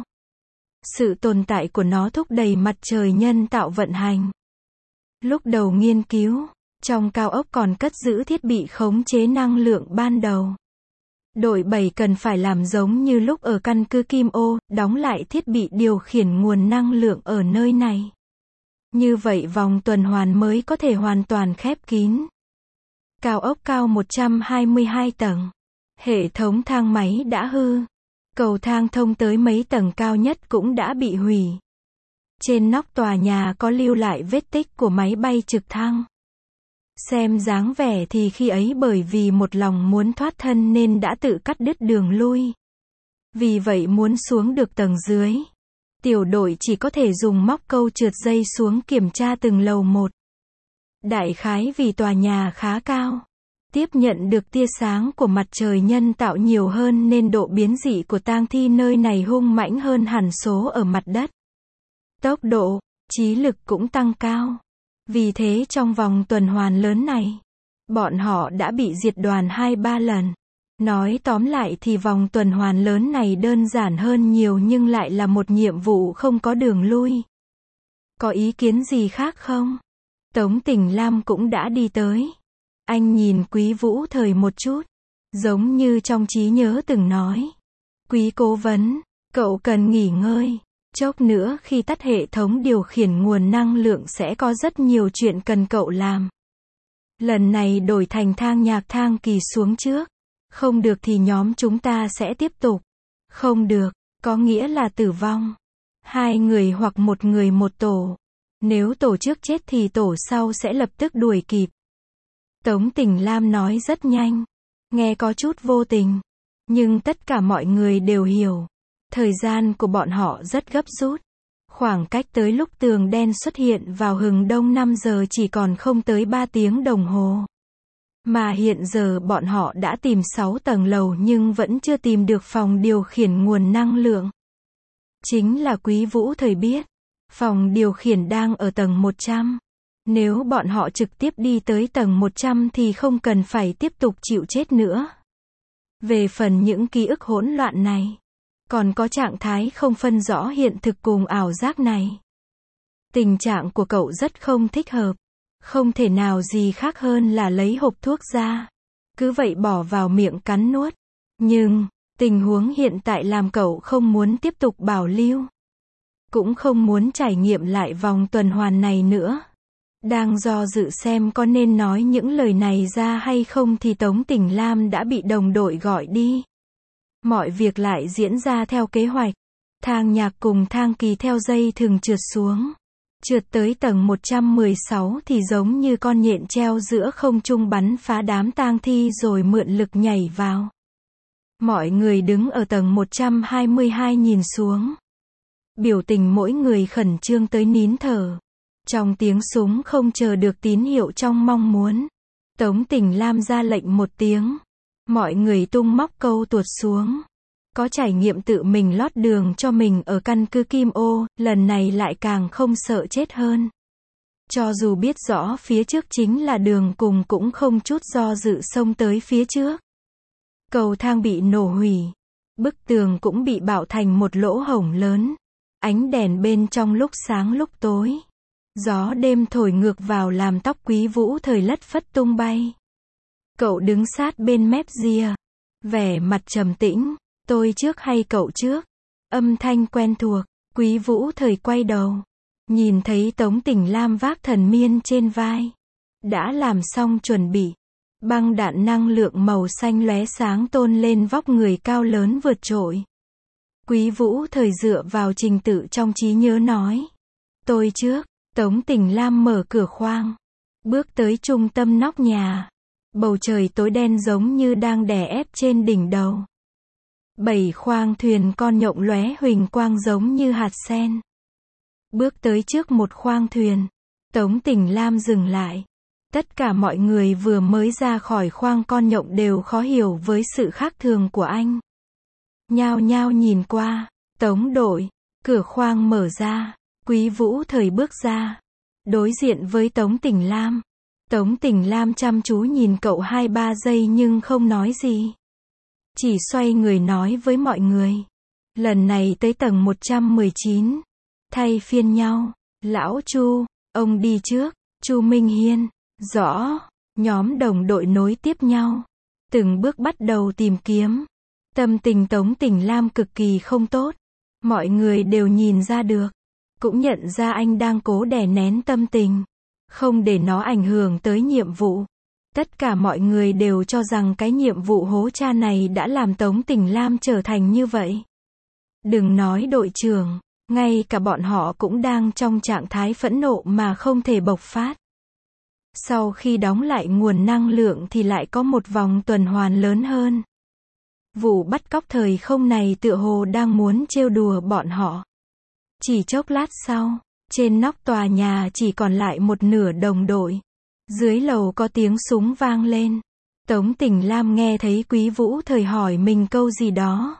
Sự tồn tại của nó thúc đẩy mặt trời nhân tạo vận hành. Lúc đầu nghiên cứu, trong cao ốc còn cất giữ thiết bị khống chế năng lượng ban đầu. Đội 7 cần phải làm giống như lúc ở căn cứ Kim Ô, đóng lại thiết bị điều khiển nguồn năng lượng ở nơi này. Như vậy vòng tuần hoàn mới có thể hoàn toàn khép kín. Cao ốc cao 122 tầng. Hệ thống thang máy đã hư. Cầu thang thông tới mấy tầng cao nhất cũng đã bị hủy. Trên nóc tòa nhà có lưu lại vết tích của máy bay trực thăng. Xem dáng vẻ thì khi ấy bởi vì một lòng muốn thoát thân nên đã tự cắt đứt đường lui. Vì vậy muốn xuống được tầng dưới, tiểu đội chỉ có thể dùng móc câu trượt dây xuống kiểm tra từng lầu một. Đại khái vì tòa nhà khá cao, tiếp nhận được tia sáng của mặt trời nhân tạo nhiều hơn nên độ biến dị của tang thi nơi này hung mãnh hơn hẳn số ở mặt đất. Tốc độ, trí lực cũng tăng cao. Vì thế trong vòng tuần hoàn lớn này, bọn họ đã bị diệt đoàn 2-3 lần. Nói tóm lại thì vòng tuần hoàn lớn này đơn giản hơn nhiều nhưng lại là một nhiệm vụ không có đường lui. Có ý kiến gì khác không? Tống Tỉnh Lam cũng đã đi tới. Anh nhìn Quý Vũ Thời một chút. Giống như trong trí nhớ từng nói. Quý cố vấn, cậu cần nghỉ ngơi. Chốc nữa khi tắt hệ thống điều khiển nguồn năng lượng sẽ có rất nhiều chuyện cần cậu làm. Lần này đổi thành Thang Nhạc Thang Kỳ xuống trước. Không được thì nhóm chúng ta sẽ tiếp tục. Không được, có nghĩa là tử vong. 2 người hoặc 1 người một tổ. Nếu tổ trước chết thì tổ sau sẽ lập tức đuổi kịp. Tống Tỉnh Lam nói rất nhanh. Nghe có chút vô tình. Nhưng tất cả mọi người đều hiểu. Thời gian của bọn họ rất gấp rút. Khoảng cách tới lúc tường đen xuất hiện vào hừng đông 5 giờ chỉ còn không tới 3 tiếng đồng hồ. Mà hiện giờ bọn họ đã tìm 6 tầng lầu nhưng vẫn chưa tìm được phòng điều khiển nguồn năng lượng. Chính là Quý Vũ Thời biết. Phòng điều khiển đang ở tầng 100. Nếu bọn họ trực tiếp đi tới tầng 100 thì không cần phải tiếp tục chịu chết nữa. Về phần những ký ức hỗn loạn này, còn có trạng thái không phân rõ hiện thực cùng ảo giác này. Tình trạng của cậu rất không thích hợp. Không thể nào gì khác hơn là lấy hộp thuốc ra. Cứ vậy bỏ vào miệng cắn nuốt. Nhưng, tình huống hiện tại làm cậu không muốn tiếp tục bảo lưu. Cũng không muốn trải nghiệm lại vòng tuần hoàn này nữa. Đang do dự xem có nên nói những lời này ra hay không thì Tống Tỉnh Lam đã bị đồng đội gọi đi. Mọi việc lại diễn ra theo kế hoạch. Thang Nhạc cùng Thang Kỳ theo dây thường trượt xuống. Trượt tới tầng 116 thì giống như con nhện treo giữa không trung bắn phá đám tang thi rồi mượn lực nhảy vào. Mọi người đứng ở tầng 122 nhìn xuống. Biểu tình mỗi người khẩn trương tới nín thở. Trong tiếng súng không chờ được tín hiệu trong mong muốn. Tống Tình Lam ra lệnh một tiếng. Mọi người tung móc câu tuột xuống. Có trải nghiệm tự mình lót đường cho mình ở căn cứ Kim Ô, lần này lại càng không sợ chết hơn. Cho dù biết rõ phía trước chính là đường cùng cũng không chút do dự xông tới phía trước. Cầu thang bị nổ hủy. Bức tường cũng bị bạo thành một lỗ hổng lớn. Ánh đèn bên trong lúc sáng lúc tối. Gió đêm thổi ngược vào làm tóc Quý Vũ Thời lất phất tung bay. Cậu đứng sát bên mép ria. Vẻ mặt trầm tĩnh. Tôi trước hay cậu trước? Âm thanh quen thuộc. Quý Vũ Thời quay đầu. Nhìn thấy Tống Tình Lam vác thần miên trên vai. Đã làm xong chuẩn bị. Băng đạn năng lượng màu xanh lóe sáng tôn lên vóc người cao lớn vượt trội. Quý Vũ Thời dựa vào trình tự trong trí nhớ nói. Tôi trước. Tống Tình Lam mở cửa khoang. Bước tới trung tâm nóc nhà. Bầu trời tối đen giống như đang đè ép trên đỉnh đầu. 7 khoang thuyền con nhộng lóe huỳnh quang giống như hạt sen. Bước tới trước một khoang thuyền. Tống Tình Lam dừng lại. Tất cả mọi người vừa mới ra khỏi khoang con nhộng đều khó hiểu với sự khác thường của anh. Nhao nhao nhìn qua. Tống đội. Cửa khoang mở ra. Quý Vũ Thời bước ra. Đối diện với Tống Tình Lam. Tống Tình Lam chăm chú nhìn cậu 2-3 giây nhưng không nói gì. Chỉ xoay người nói với mọi người. Lần này tới tầng 119. Thay phiên nhau. Lão Chu, ông đi trước. Chu Minh Hiên. Rõ. Nhóm đồng đội nối tiếp nhau. Từng bước bắt đầu tìm kiếm. Tâm tình Tống Tình Lam cực kỳ không tốt. Mọi người đều nhìn ra được. Cũng nhận ra anh đang cố đè nén tâm tình. Không để nó ảnh hưởng tới nhiệm vụ. Tất cả mọi người đều cho rằng cái nhiệm vụ hố cha này đã làm Tống Tình Lam trở thành như vậy. Đừng nói đội trưởng, ngay cả bọn họ cũng đang trong trạng thái phẫn nộ mà không thể bộc phát. Sau khi đóng lại nguồn năng lượng thì lại có một vòng tuần hoàn lớn hơn. Vụ bắt cóc thời không này tựa hồ đang muốn trêu đùa bọn họ. Chỉ chốc lát sau, trên nóc tòa nhà chỉ còn lại một nửa đồng đội. Dưới lầu có tiếng súng vang lên. Tống Tình Lam nghe thấy Quý Vũ Thời hỏi mình câu gì đó.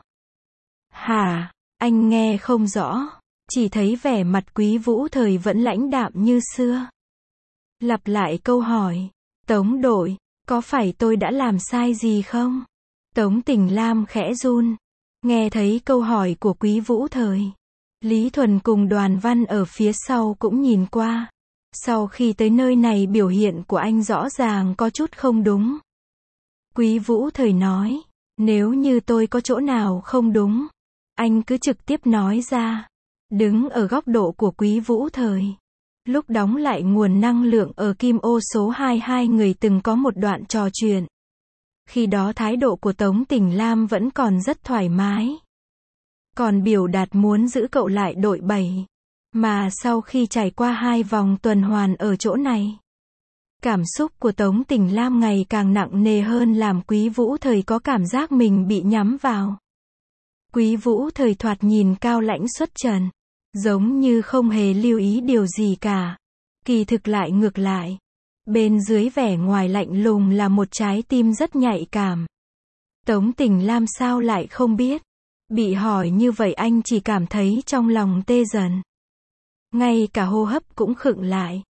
Hả? Anh nghe không rõ. Chỉ thấy vẻ mặt Quý Vũ Thời vẫn lãnh đạm như xưa. Lặp lại câu hỏi. Tống đội, có phải tôi đã làm sai gì không? Tống Tình Lam khẽ run. Nghe thấy câu hỏi của Quý Vũ Thời. Lý Thuần cùng Đoàn Văn ở phía sau cũng nhìn qua. Sau khi tới nơi này biểu hiện của anh rõ ràng có chút không đúng. Quý Vũ Thời nói, nếu như tôi có chỗ nào không đúng, anh cứ trực tiếp nói ra. Đứng ở góc độ của Quý Vũ Thời. Lúc đóng lại nguồn năng lượng ở Kim Ô số 22 người từng có một đoạn trò chuyện. Khi đó thái độ của Tống Tình Lam vẫn còn rất thoải mái. Còn biểu đạt muốn giữ cậu lại đội 7. Mà sau khi trải qua 2 vòng tuần hoàn ở chỗ này, cảm xúc của Tống Tình Lam ngày càng nặng nề hơn làm Quý Vũ Thời có cảm giác mình bị nhắm vào. Quý Vũ Thời thoạt nhìn cao lãnh xuất trần, giống như không hề lưu ý điều gì cả. Kỳ thực lại ngược lại. Bên dưới vẻ ngoài lạnh lùng là một trái tim rất nhạy cảm. Tống Tình Lam sao lại không biết. Bị hỏi như vậy anh chỉ cảm thấy trong lòng tê dần. Ngay cả hô hấp cũng khựng lại.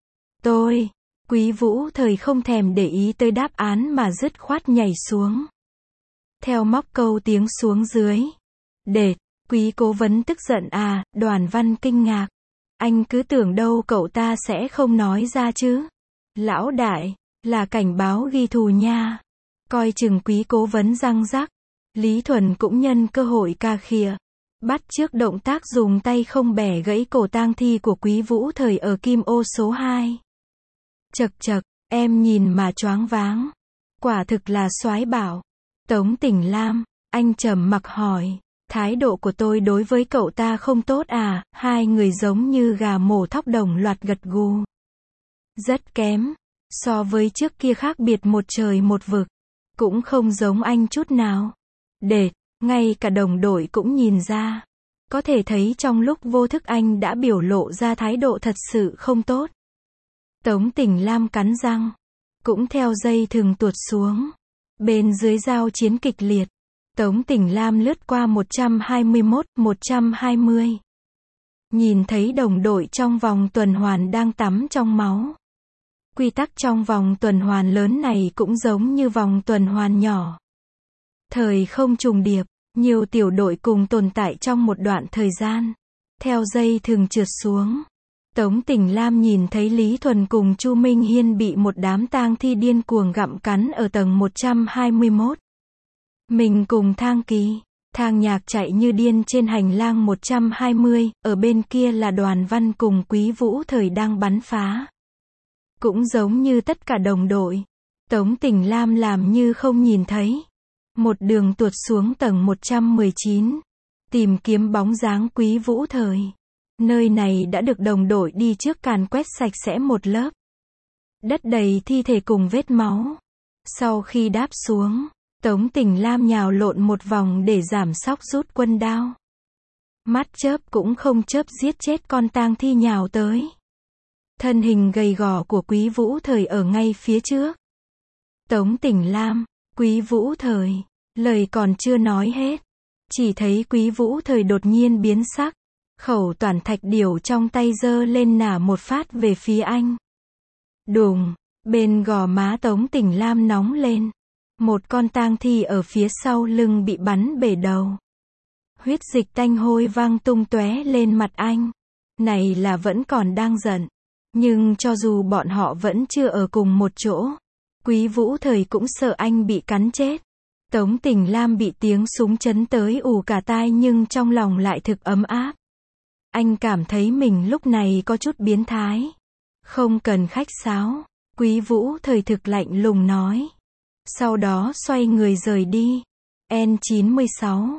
Quý Vũ Thời không thèm để ý tới đáp án mà dứt khoát nhảy xuống. Theo móc câu tiếng xuống dưới. Đệt, Quý cố vấn tức giận à, Đoàn Văn kinh ngạc. Anh cứ tưởng đâu cậu ta sẽ không nói ra chứ. Lão đại, là cảnh báo ghi thù nha. Coi chừng Quý cố vấn răng rắc. Lý Thuần cũng nhân cơ hội ca khịa. Bắt chước động tác dùng tay không bẻ gãy cổ tang thi của Quý Vũ Thời ở Kim Ô số 2. Chậc chậc, em nhìn mà choáng váng. Quả thực là soái bảo. Tống Tình Lam, anh trầm mặc hỏi. Thái độ của tôi đối với cậu ta không tốt à? Hai người giống như gà mổ thóc đồng loạt gật gù. Rất kém. So với trước kia khác biệt một trời một vực. Cũng không giống anh chút nào. Đệt, ngay cả đồng đội cũng nhìn ra. Có thể thấy trong lúc vô thức anh đã biểu lộ ra thái độ thật sự không tốt. Tống Tỉnh Lam cắn răng, cũng theo dây thừng tuột xuống. Bên dưới giao chiến kịch liệt. Tống Tỉnh Lam lướt qua 121, 120. Nhìn thấy đồng đội trong vòng tuần hoàn đang tắm trong máu. Quy tắc trong vòng tuần hoàn lớn này cũng giống như vòng tuần hoàn nhỏ. Thời không trùng điệp, nhiều tiểu đội cùng tồn tại trong một đoạn thời gian. Theo dây thừng trượt xuống. Tống Tỉnh Lam nhìn thấy Lý Thuần cùng Chu Minh Hiên bị một đám tang thi điên cuồng gặm cắn ở tầng 121. Mình cùng Thang Kỳ, Thang Nhạc chạy như điên trên hành lang 120, ở bên kia là Đoàn Văn cùng Quý Vũ Thời đang bắn phá. Cũng giống như tất cả đồng đội, Tống Tỉnh Lam làm như không nhìn thấy. Một đường tuột xuống tầng 119, tìm kiếm bóng dáng Quý Vũ Thời. Nơi này đã được đồng đội đi trước càn quét sạch sẽ một lớp. Đất đầy thi thể cùng vết máu. Sau khi đáp xuống, Tống Tỉnh Lam nhào lộn một vòng để giảm sóc rút quân đao. Mắt chớp cũng không chớp giết chết con tang thi nhào tới. Thân hình gầy gò của Quý Vũ Thời ở ngay phía trước. Tống Tỉnh Lam, Quý Vũ Thời, lời còn chưa nói hết. Chỉ thấy Quý Vũ Thời đột nhiên biến sắc. Khẩu toàn thạch điểu trong tay giơ lên nả một phát về phía anh. Đùng, bên gò má Tống Tỉnh Lam nóng lên. Một con tang thi ở phía sau lưng bị bắn bể đầu. Huyết dịch tanh hôi văng tung tóe lên mặt anh. Này là vẫn còn đang giận. Nhưng cho dù bọn họ vẫn chưa ở cùng một chỗ, Quý Vũ Thời cũng sợ anh bị cắn chết. Tống Tỉnh Lam bị tiếng súng chấn tới ù cả tai nhưng trong lòng lại thực ấm áp. Anh cảm thấy mình lúc này có chút biến thái. Không cần khách sáo, Quý Vũ Thời thực lạnh lùng nói. Sau đó xoay người rời đi. N96,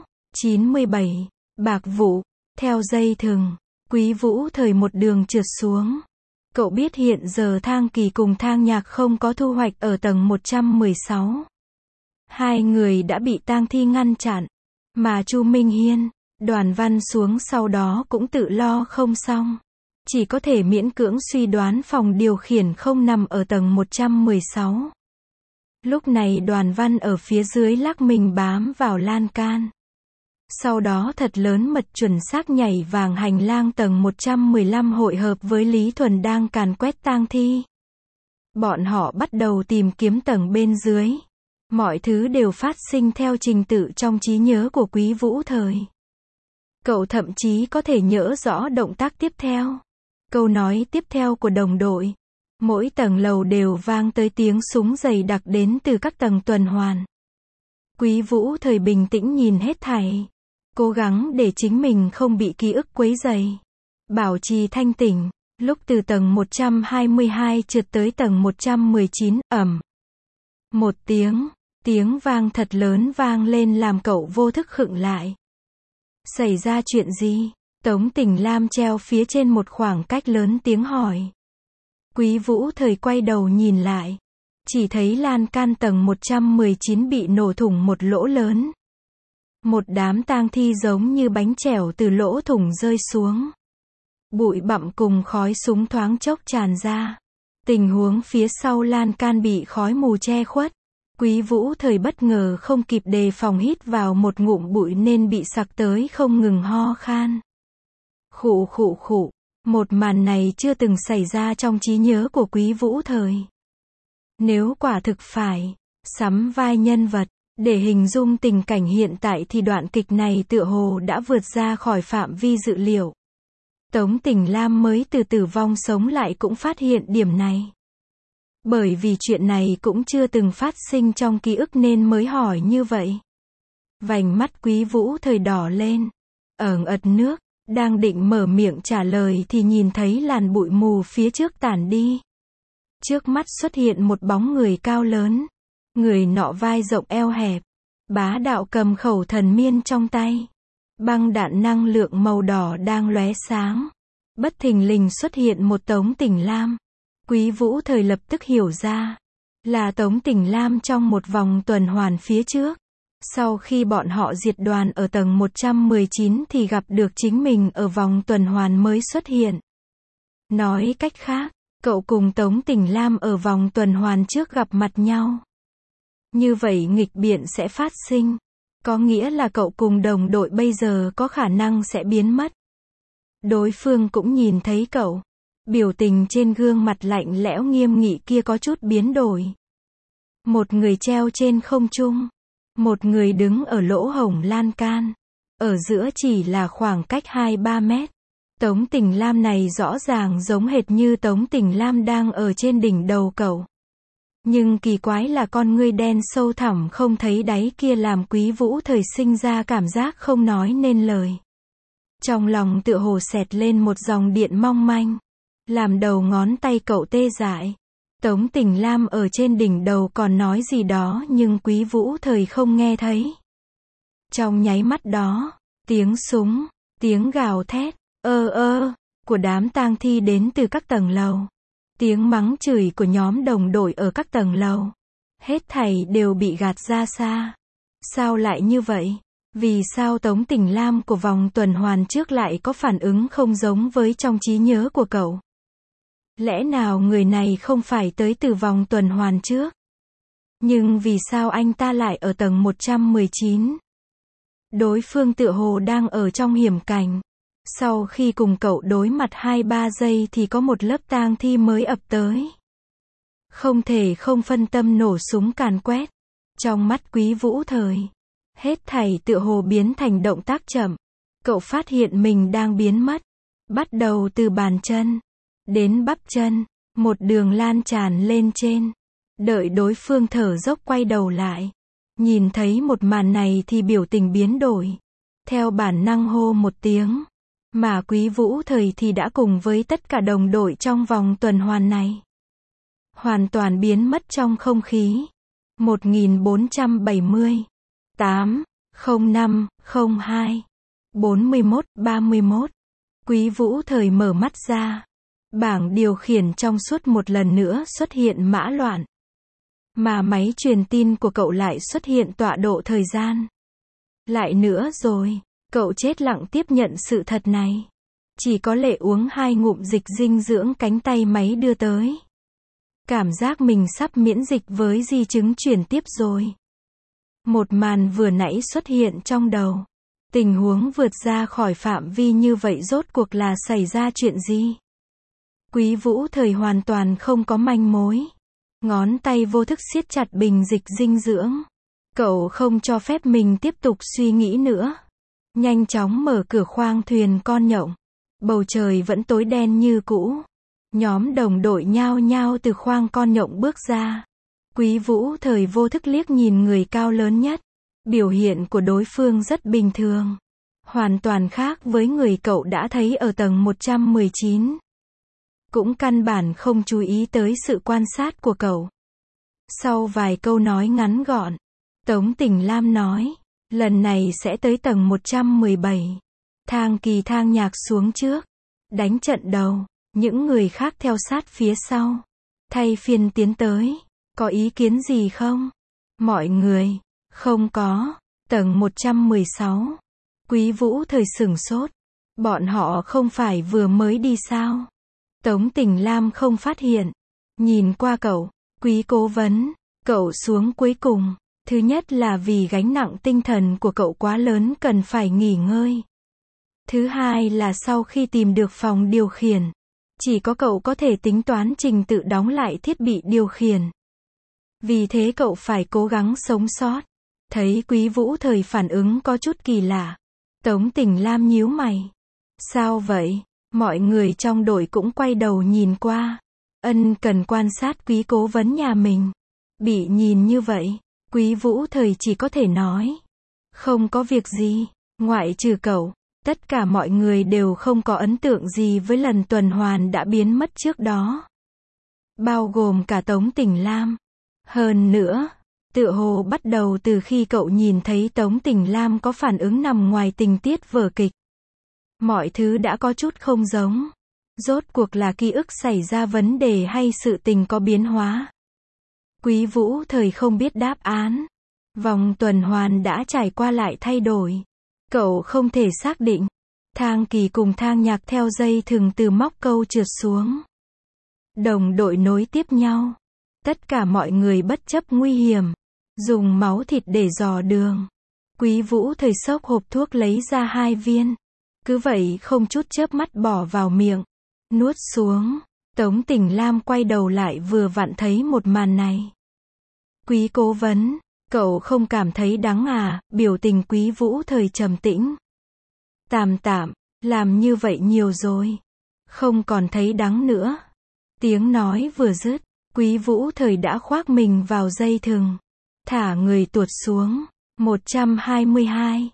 97, Bạc Vụ, theo dây thừng, Quý Vũ Thời một đường trượt xuống. Cậu biết hiện giờ Thang Kỳ cùng Thang Nhạc không có thu hoạch ở tầng 116. Hai người đã bị tang thi ngăn chặn. Mà Chu Minh Hiên, Đoàn Văn xuống sau đó cũng tự lo không xong. Chỉ có thể miễn cưỡng suy đoán phòng điều khiển không nằm ở tầng 116. Lúc này Đoàn Văn ở phía dưới lắc mình bám vào lan can. Sau đó thật lớn mật chuẩn xác nhảy vàng hành lang tầng 115 hội hợp với Lý Thuần đang càn quét tang thi. Bọn họ bắt đầu tìm kiếm tầng bên dưới. Mọi thứ đều phát sinh theo trình tự trong trí nhớ của Quý Vũ Thời. Cậu thậm chí có thể nhớ rõ động tác tiếp theo. Câu nói tiếp theo của đồng đội. Mỗi tầng lầu đều vang tới tiếng súng dày đặc đến từ các tầng tuần hoàn. Quý Vũ Thời bình tĩnh nhìn hết thảy. Cố gắng để chính mình không bị ký ức quấy rầy. Bảo trì thanh tỉnh. Lúc từ tầng 122 trượt tới tầng 119, ầm. Một tiếng vang thật lớn vang lên làm cậu vô thức khựng lại. Xảy ra chuyện gì? Tống Tỉnh Lam treo phía trên một khoảng cách lớn tiếng hỏi. Quý Vũ Thời quay đầu nhìn lại. Chỉ thấy lan can tầng 119 bị nổ thủng một lỗ lớn. Một đám tang thi giống như bánh chèo từ lỗ thủng rơi xuống. Bụi bặm cùng khói súng thoáng chốc tràn ra. Tình huống phía sau lan can bị khói mù che khuất. Quý Vũ Thời bất ngờ không kịp đề phòng hít vào một ngụm bụi nên bị sặc tới không ngừng ho khan. Khụ khụ khụ. Một màn này chưa từng xảy ra trong trí nhớ của Quý Vũ Thời. Nếu quả thực phải sắm vai nhân vật để hình dung tình cảnh hiện tại thì đoạn kịch này tựa hồ đã vượt ra khỏi phạm vi dự liệu. Tống Tỉnh Lam mới từ tử vong sống lại cũng phát hiện điểm này. Bởi vì chuyện này cũng chưa từng phát sinh trong ký ức nên mới hỏi như vậy. Vành mắt Quý Vũ Thời đỏ lên, ẩn ật nước, đang định mở miệng trả lời thì nhìn thấy làn bụi mù phía trước tản đi. Trước mắt xuất hiện một bóng người cao lớn. Người nọ vai rộng eo hẹp, bá đạo cầm khẩu thần miên trong tay. Băng đạn năng lượng màu đỏ đang lóe sáng. Bất thình lình xuất hiện một Tống Tỉnh Lam. Quý Vũ Thời lập tức hiểu ra. Là Tống Tỉnh Lam trong một vòng tuần hoàn phía trước. Sau khi bọn họ diệt đoàn ở tầng 119 thì gặp được chính mình ở vòng tuần hoàn mới xuất hiện. Nói cách khác, cậu cùng Tống Tình Lam ở vòng tuần hoàn trước gặp mặt nhau. Như vậy nghịch biện sẽ phát sinh. Có nghĩa là cậu cùng đồng đội bây giờ có khả năng sẽ biến mất. Đối phương cũng nhìn thấy cậu. Biểu tình trên gương mặt lạnh lẽo nghiêm nghị kia có chút biến đổi. Một người treo trên không trung. Một người đứng ở lỗ hổng lan can. Ở giữa chỉ là khoảng cách 2-3 mét. Tống Tình Lam này rõ ràng giống hệt như Tống Tình Lam đang ở trên đỉnh đầu cậu. Nhưng kỳ quái là con ngươi đen sâu thẳm không thấy đáy kia làm Quý Vũ Thời sinh ra cảm giác không nói nên lời. Trong lòng tựa hồ xẹt lên một dòng điện mong manh. Làm đầu ngón tay cậu tê dại. Tống Tình Lam ở trên đỉnh đầu còn nói gì đó nhưng Quý Vũ Thời không nghe thấy. Trong nháy mắt đó, tiếng súng, tiếng gào thét, của đám tang thi đến từ các tầng lầu. Tiếng mắng chửi của nhóm đồng đội ở các tầng lầu. Hết thảy đều bị gạt ra xa. Sao lại như vậy? Vì sao Tống Tình Lam của vòng tuần hoàn trước lại có phản ứng không giống với trong trí nhớ của cậu? Lẽ nào người này không phải tới từ vòng tuần hoàn trước? Nhưng vì sao anh ta lại ở tầng 119? Đối phương tựa hồ đang ở trong hiểm cảnh. Sau khi cùng cậu đối mặt 2-3 giây thì có một lớp tang thi mới ập tới. Không thể không phân tâm nổ súng càn quét. Trong mắt Quý Vũ Thời, hết thảy tựa hồ biến thành động tác chậm. Cậu phát hiện mình đang biến mất. Bắt đầu từ bàn chân đến bắp chân, một đường lan tràn lên trên. Đợi đối phương thở dốc quay đầu lại. Nhìn thấy một màn này thì biểu tình biến đổi. Theo bản năng hô một tiếng. Mà Quý Vũ Thời thì đã cùng với tất cả đồng đội trong vòng tuần hoàn này. Hoàn toàn biến mất trong không khí. 1470, 8, 05, 02, 41, 31. Quý Vũ Thời mở mắt ra. Bảng điều khiển trong suốt một lần nữa xuất hiện mã loạn. Mà máy truyền tin của cậu lại xuất hiện tọa độ thời gian. Lại nữa rồi, cậu chết lặng tiếp nhận sự thật này. Chỉ có lệ uống 2 ngụm dịch dinh dưỡng cánh tay máy đưa tới. Cảm giác mình sắp miễn dịch với di chứng chuyển tiếp rồi. Một màn vừa nãy xuất hiện trong đầu. Tình huống vượt ra khỏi phạm vi như vậy rốt cuộc là xảy ra chuyện gì? Quý Vũ Thời hoàn toàn không có manh mối. Ngón tay vô thức siết chặt bình dịch dinh dưỡng. Cậu không cho phép mình tiếp tục suy nghĩ nữa. Nhanh chóng mở cửa khoang thuyền con nhộng. Bầu trời vẫn tối đen như cũ. Nhóm đồng đội nhao nhao từ khoang con nhộng bước ra. Quý Vũ Thời vô thức liếc nhìn người cao lớn nhất. Biểu hiện của đối phương rất bình thường. Hoàn toàn khác với người cậu đã thấy ở tầng 119. Cũng căn bản không chú ý tới sự quan sát của cậu. Sau vài câu nói ngắn gọn, Tống Tình Lam nói, lần này sẽ tới tầng 117. Thang Kỳ Thang Nhạc xuống trước. Đánh trận đầu, những người khác theo sát phía sau. Thay phiên tiến tới. Có ý kiến gì không? Mọi người, không có. Tầng 116. Quý Vũ Thời sửng sốt. Bọn họ không phải vừa mới đi sao? Tống Tình Lam không phát hiện. Nhìn qua cậu, Quý cố vấn, cậu xuống cuối cùng. Thứ nhất là vì gánh nặng tinh thần của cậu quá lớn cần phải nghỉ ngơi. Thứ hai là sau khi tìm được phòng điều khiển, chỉ có cậu có thể tính toán trình tự đóng lại thiết bị điều khiển. Vì thế cậu phải cố gắng sống sót. Thấy Quý Vũ Thời phản ứng có chút kỳ lạ. Tống Tình Lam nhíu mày. Sao vậy? Mọi người trong đội cũng quay đầu nhìn qua. Ân cần quan sát Quý cố vấn nhà mình. Bị nhìn như vậy, Quý Vũ Thời chỉ có thể nói. Không có việc gì, ngoại trừ cậu. Tất cả mọi người đều không có ấn tượng gì với lần tuần hoàn đã biến mất trước đó. Bao gồm cả Tống Tình Lam. Hơn nữa, tựa hồ bắt đầu từ khi cậu nhìn thấy Tống Tình Lam có phản ứng nằm ngoài tình tiết vở kịch. Mọi thứ đã có chút không giống. Rốt cuộc là ký ức xảy ra vấn đề hay sự tình có biến hóa? Quý Vũ Thời không biết đáp án. Vòng tuần hoàn đã trải qua lại thay đổi. Cậu không thể xác định. Thang Kỳ cùng Thang Nhạc theo dây thừng từ móc câu trượt xuống. Đồng đội nối tiếp nhau. Tất cả mọi người bất chấp nguy hiểm, dùng máu thịt để dò đường. Quý Vũ Thời xốc hộp thuốc lấy ra 2 viên. Cứ vậy không chút chớp mắt bỏ vào miệng. Nuốt xuống. Tống Tỉnh Lam quay đầu lại vừa vặn thấy một màn này. Quý cố vấn, cậu không cảm thấy đắng à? Biểu tình Quý Vũ Thời trầm tĩnh. Tạm, làm như vậy nhiều rồi. Không còn thấy đắng nữa. Tiếng nói vừa dứt, Quý Vũ Thời đã khoác mình vào dây thừng. Thả người tuột xuống. 122,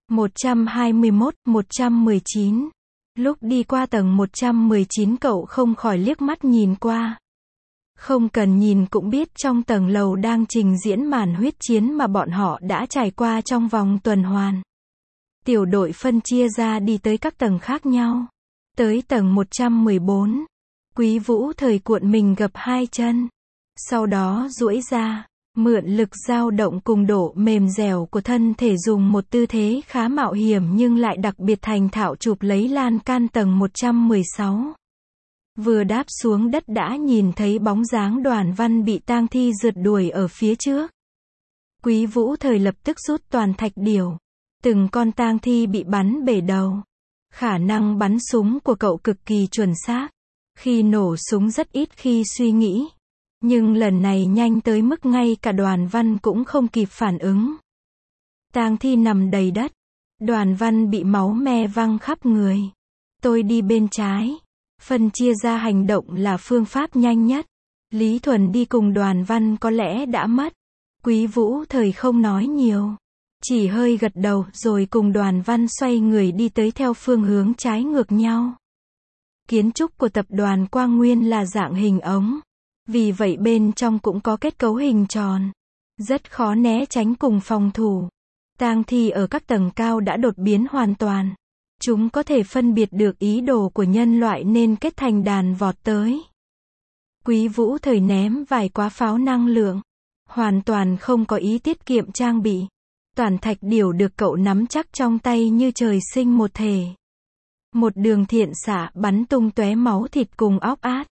121, 119. Lúc đi qua tầng 119 cậu không khỏi liếc mắt nhìn qua. Không cần nhìn cũng biết trong tầng lầu đang trình diễn màn huyết chiến mà bọn họ đã trải qua trong vòng tuần hoàn. Tiểu đội phân chia ra đi tới các tầng khác nhau. Tới tầng 114, Quý Vũ Thời cuộn mình gập 2 chân. Sau đó duỗi ra, mượn lực dao động cùng độ mềm dẻo của thân thể dùng một tư thế khá mạo hiểm nhưng lại đặc biệt thành thạo chụp lấy lan can tầng 116. Vừa đáp xuống đất đã nhìn thấy bóng dáng Đoàn Văn bị tang thi rượt đuổi ở phía trước. Quý Vũ Thời lập tức rút toàn thạch điểu. Từng con tang thi bị bắn bể đầu. Khả năng bắn súng của cậu cực kỳ chuẩn xác. Khi nổ súng rất ít khi suy nghĩ. Nhưng lần này nhanh tới mức ngay cả Đoàn Văn cũng không kịp phản ứng. Tang thi nằm đầy đất. Đoàn Văn bị máu me văng khắp người. Tôi đi bên trái. Phân chia ra hành động là phương pháp nhanh nhất. Lý Thuần đi cùng Đoàn Văn có lẽ đã mất. Quý Vũ Thời không nói nhiều. Chỉ hơi gật đầu rồi cùng Đoàn Văn xoay người đi tới theo phương hướng trái ngược nhau. Kiến trúc của tập đoàn Quang Nguyên là dạng hình ống. Vì vậy bên trong cũng có kết cấu hình tròn. Rất khó né tránh cùng phòng thủ. Tang thi ở các tầng cao đã đột biến hoàn toàn. Chúng có thể phân biệt được ý đồ của nhân loại nên kết thành đàn vọt tới. Quý Vũ Thời ném vài quả pháo năng lượng. Hoàn toàn không có ý tiết kiệm trang bị. Toàn thạch điểu được cậu nắm chắc trong tay như trời sinh một thể. Một đường thiện xạ bắn tung tóe máu thịt cùng óc át.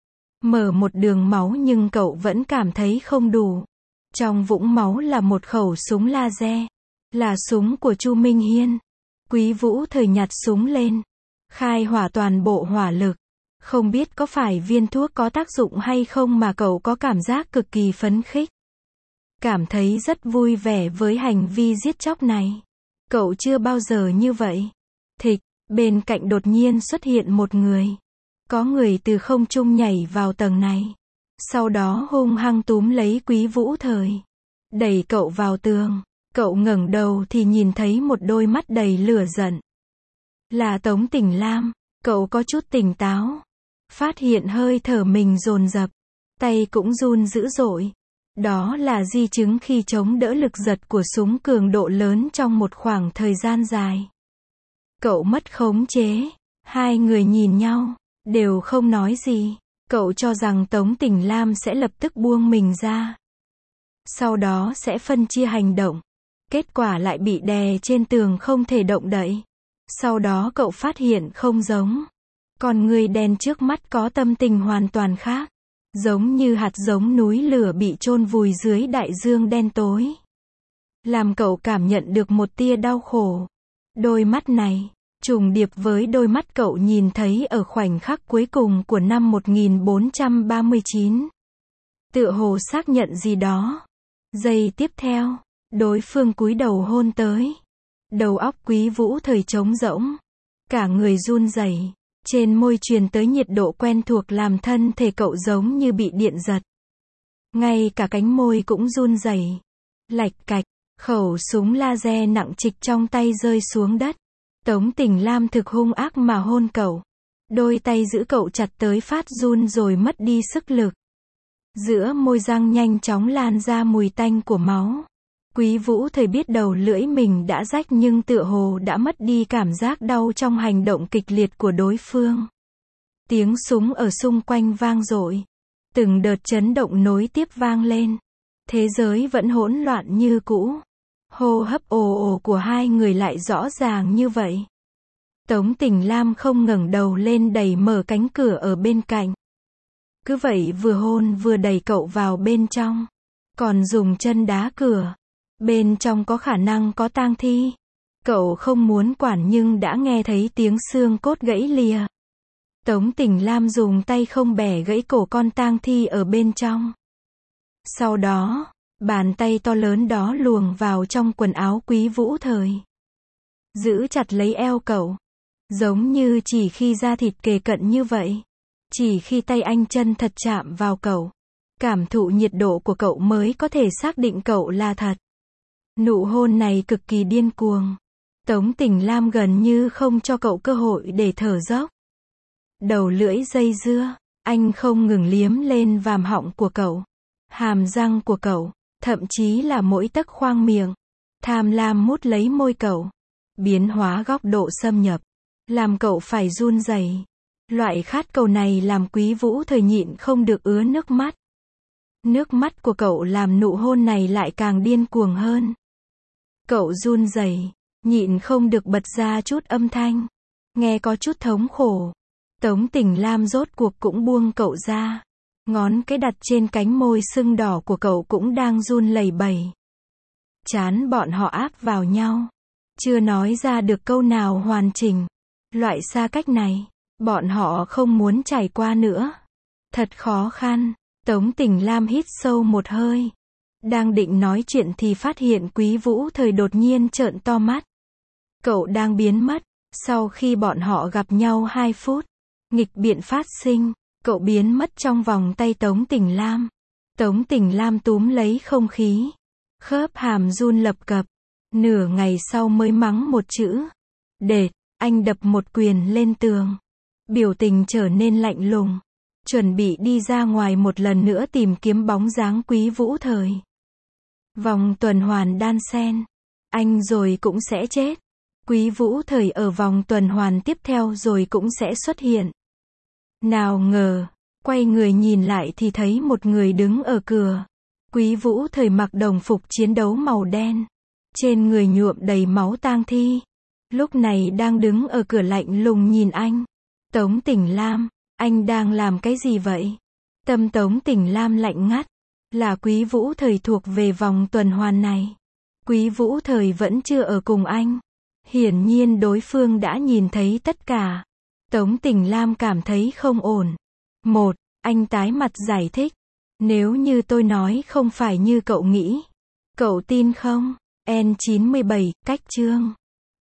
Mở một đường máu nhưng cậu vẫn cảm thấy không đủ. Trong vũng máu là một khẩu súng laser. Là súng của Chu Minh Hiên. Quý Vũ Thời nhặt súng lên. Khai hỏa toàn bộ hỏa lực. Không biết có phải viên thuốc có tác dụng hay không mà cậu có cảm giác cực kỳ phấn khích. Cảm thấy rất vui vẻ với hành vi giết chóc này. Cậu chưa bao giờ như vậy. Thịch, bên cạnh đột nhiên xuất hiện một người. Có người từ không trung nhảy vào tầng này. Sau đó hung hăng túm lấy Quý Vũ Thời. Đẩy cậu vào tường. Cậu ngẩng đầu thì nhìn thấy một đôi mắt đầy lửa giận. Là Tống Tỉnh Lam. Cậu có chút tỉnh táo. Phát hiện hơi thở mình dồn dập. Tay cũng run dữ dội. Đó là di chứng khi chống đỡ lực giật của súng cường độ lớn trong một khoảng thời gian dài. Cậu mất khống chế. Hai người nhìn nhau. Đều không nói gì. Cậu cho rằng Tống Tỉnh Lam sẽ lập tức buông mình ra. Sau đó sẽ phân chia hành động. Kết quả lại bị đè trên tường không thể động đậy. Sau đó cậu phát hiện không giống. Con người đen trước mắt có tâm tình hoàn toàn khác. Giống như hạt giống núi lửa bị chôn vùi dưới đại dương đen tối. Làm cậu cảm nhận được một tia đau khổ. Đôi mắt này trùng điệp với đôi mắt cậu nhìn thấy ở khoảnh khắc cuối cùng của năm 1439. Tựa hồ xác nhận gì đó. Giây tiếp theo, đối phương cúi đầu hôn tới. Đầu óc Quý Vũ Thời trống rỗng. Cả người run rẩy. Trên môi truyền tới nhiệt độ quen thuộc làm thân thể cậu giống như bị điện giật. Ngay cả cánh môi cũng run rẩy. Lạch cạch, khẩu súng laser nặng trịch trong tay rơi xuống đất. Tống Tỉnh Lam thực hung ác mà hôn cậu. Đôi tay giữ cậu chặt tới phát run rồi mất đi sức lực. Giữa môi răng nhanh chóng lan ra mùi tanh của máu. Quý Vũ Thời biết đầu lưỡi mình đã rách nhưng tựa hồ đã mất đi cảm giác đau trong hành động kịch liệt của đối phương. Tiếng súng ở xung quanh vang dội. Từng đợt chấn động nối tiếp vang lên. Thế giới vẫn hỗn loạn như cũ. Hô hấp ồ ồ của hai người lại rõ ràng như vậy. Tống Tình Lam không ngẩng đầu lên đẩy mở cánh cửa ở bên cạnh. Cứ vậy vừa hôn vừa đẩy cậu vào bên trong. Còn dùng chân đá cửa. Bên trong có khả năng có tang thi. Cậu không muốn quản nhưng đã nghe thấy tiếng xương cốt gãy lìa. Tống Tình Lam dùng tay không bẻ gãy cổ con tang thi ở bên trong. Sau đó, bàn tay to lớn đó luồn vào trong quần áo Quý Vũ Thời. Giữ chặt lấy eo cậu. Giống như chỉ khi da thịt kề cận như vậy. Chỉ khi tay anh chân thật chạm vào cậu. Cảm thụ nhiệt độ của cậu mới có thể xác định cậu là thật. Nụ hôn này cực kỳ điên cuồng. Tống Tình Lam gần như không cho cậu cơ hội để thở dốc. Đầu lưỡi dây dưa, anh không ngừng liếm lên vàm họng của cậu, hàm răng của cậu, thậm chí là mỗi tấc khoang miệng. Tham lam mút lấy môi cậu, biến hóa góc độ xâm nhập, làm cậu phải run rẩy. Loại khát cầu này làm Quý Vũ Thời nhịn không được ứa nước mắt. Nước mắt của cậu làm nụ hôn này lại càng điên cuồng hơn. Cậu run rẩy, nhịn không được bật ra chút âm thanh, nghe có chút thống khổ. Tống Tình Lam rốt cuộc cũng buông cậu ra. Ngón cái đặt trên cánh môi sưng đỏ của cậu cũng đang run lẩy bẩy. Trán bọn họ áp vào nhau. Chưa nói ra được câu nào hoàn chỉnh. Loại xa cách này, bọn họ không muốn trải qua nữa. Thật khó khăn. Tống Tình Lam hít sâu một hơi. Đang định nói chuyện thì phát hiện Quý Vũ Thời đột nhiên trợn to mắt. Cậu đang biến mất. Sau khi bọn họ gặp nhau 2 phút. Nghịch biện phát sinh, cậu biến mất trong vòng tay Tống Tình Lam. Tống Tình Lam túm lấy không khí. Khớp hàm run lập cập. Nửa ngày sau mới mắng một chữ. Đệt, anh đập một quyền lên tường. Biểu tình trở nên lạnh lùng. Chuẩn bị đi ra ngoài một lần nữa tìm kiếm bóng dáng Quý Vũ Thời. Vòng tuần hoàn đan xen. Anh rồi cũng sẽ chết. Quý Vũ Thời ở vòng tuần hoàn tiếp theo rồi cũng sẽ xuất hiện. Nào ngờ, quay người nhìn lại thì thấy một người đứng ở cửa. Quý Vũ Thời mặc đồng phục chiến đấu màu đen. Trên người nhuộm đầy máu tang thi. Lúc này đang đứng ở cửa lạnh lùng nhìn anh. Tống Tình Lam, anh đang làm cái gì vậy? Tâm Tống Tình Lam lạnh ngắt. Là Quý Vũ Thời thuộc về vòng tuần hoàn này. Quý Vũ Thời vẫn chưa ở cùng anh. Hiển nhiên đối phương đã nhìn thấy tất cả. Tống Tình Lam cảm thấy không ổn. Anh tái mặt giải thích. Nếu như tôi nói không phải như cậu nghĩ, cậu tin không? N97, cách chương.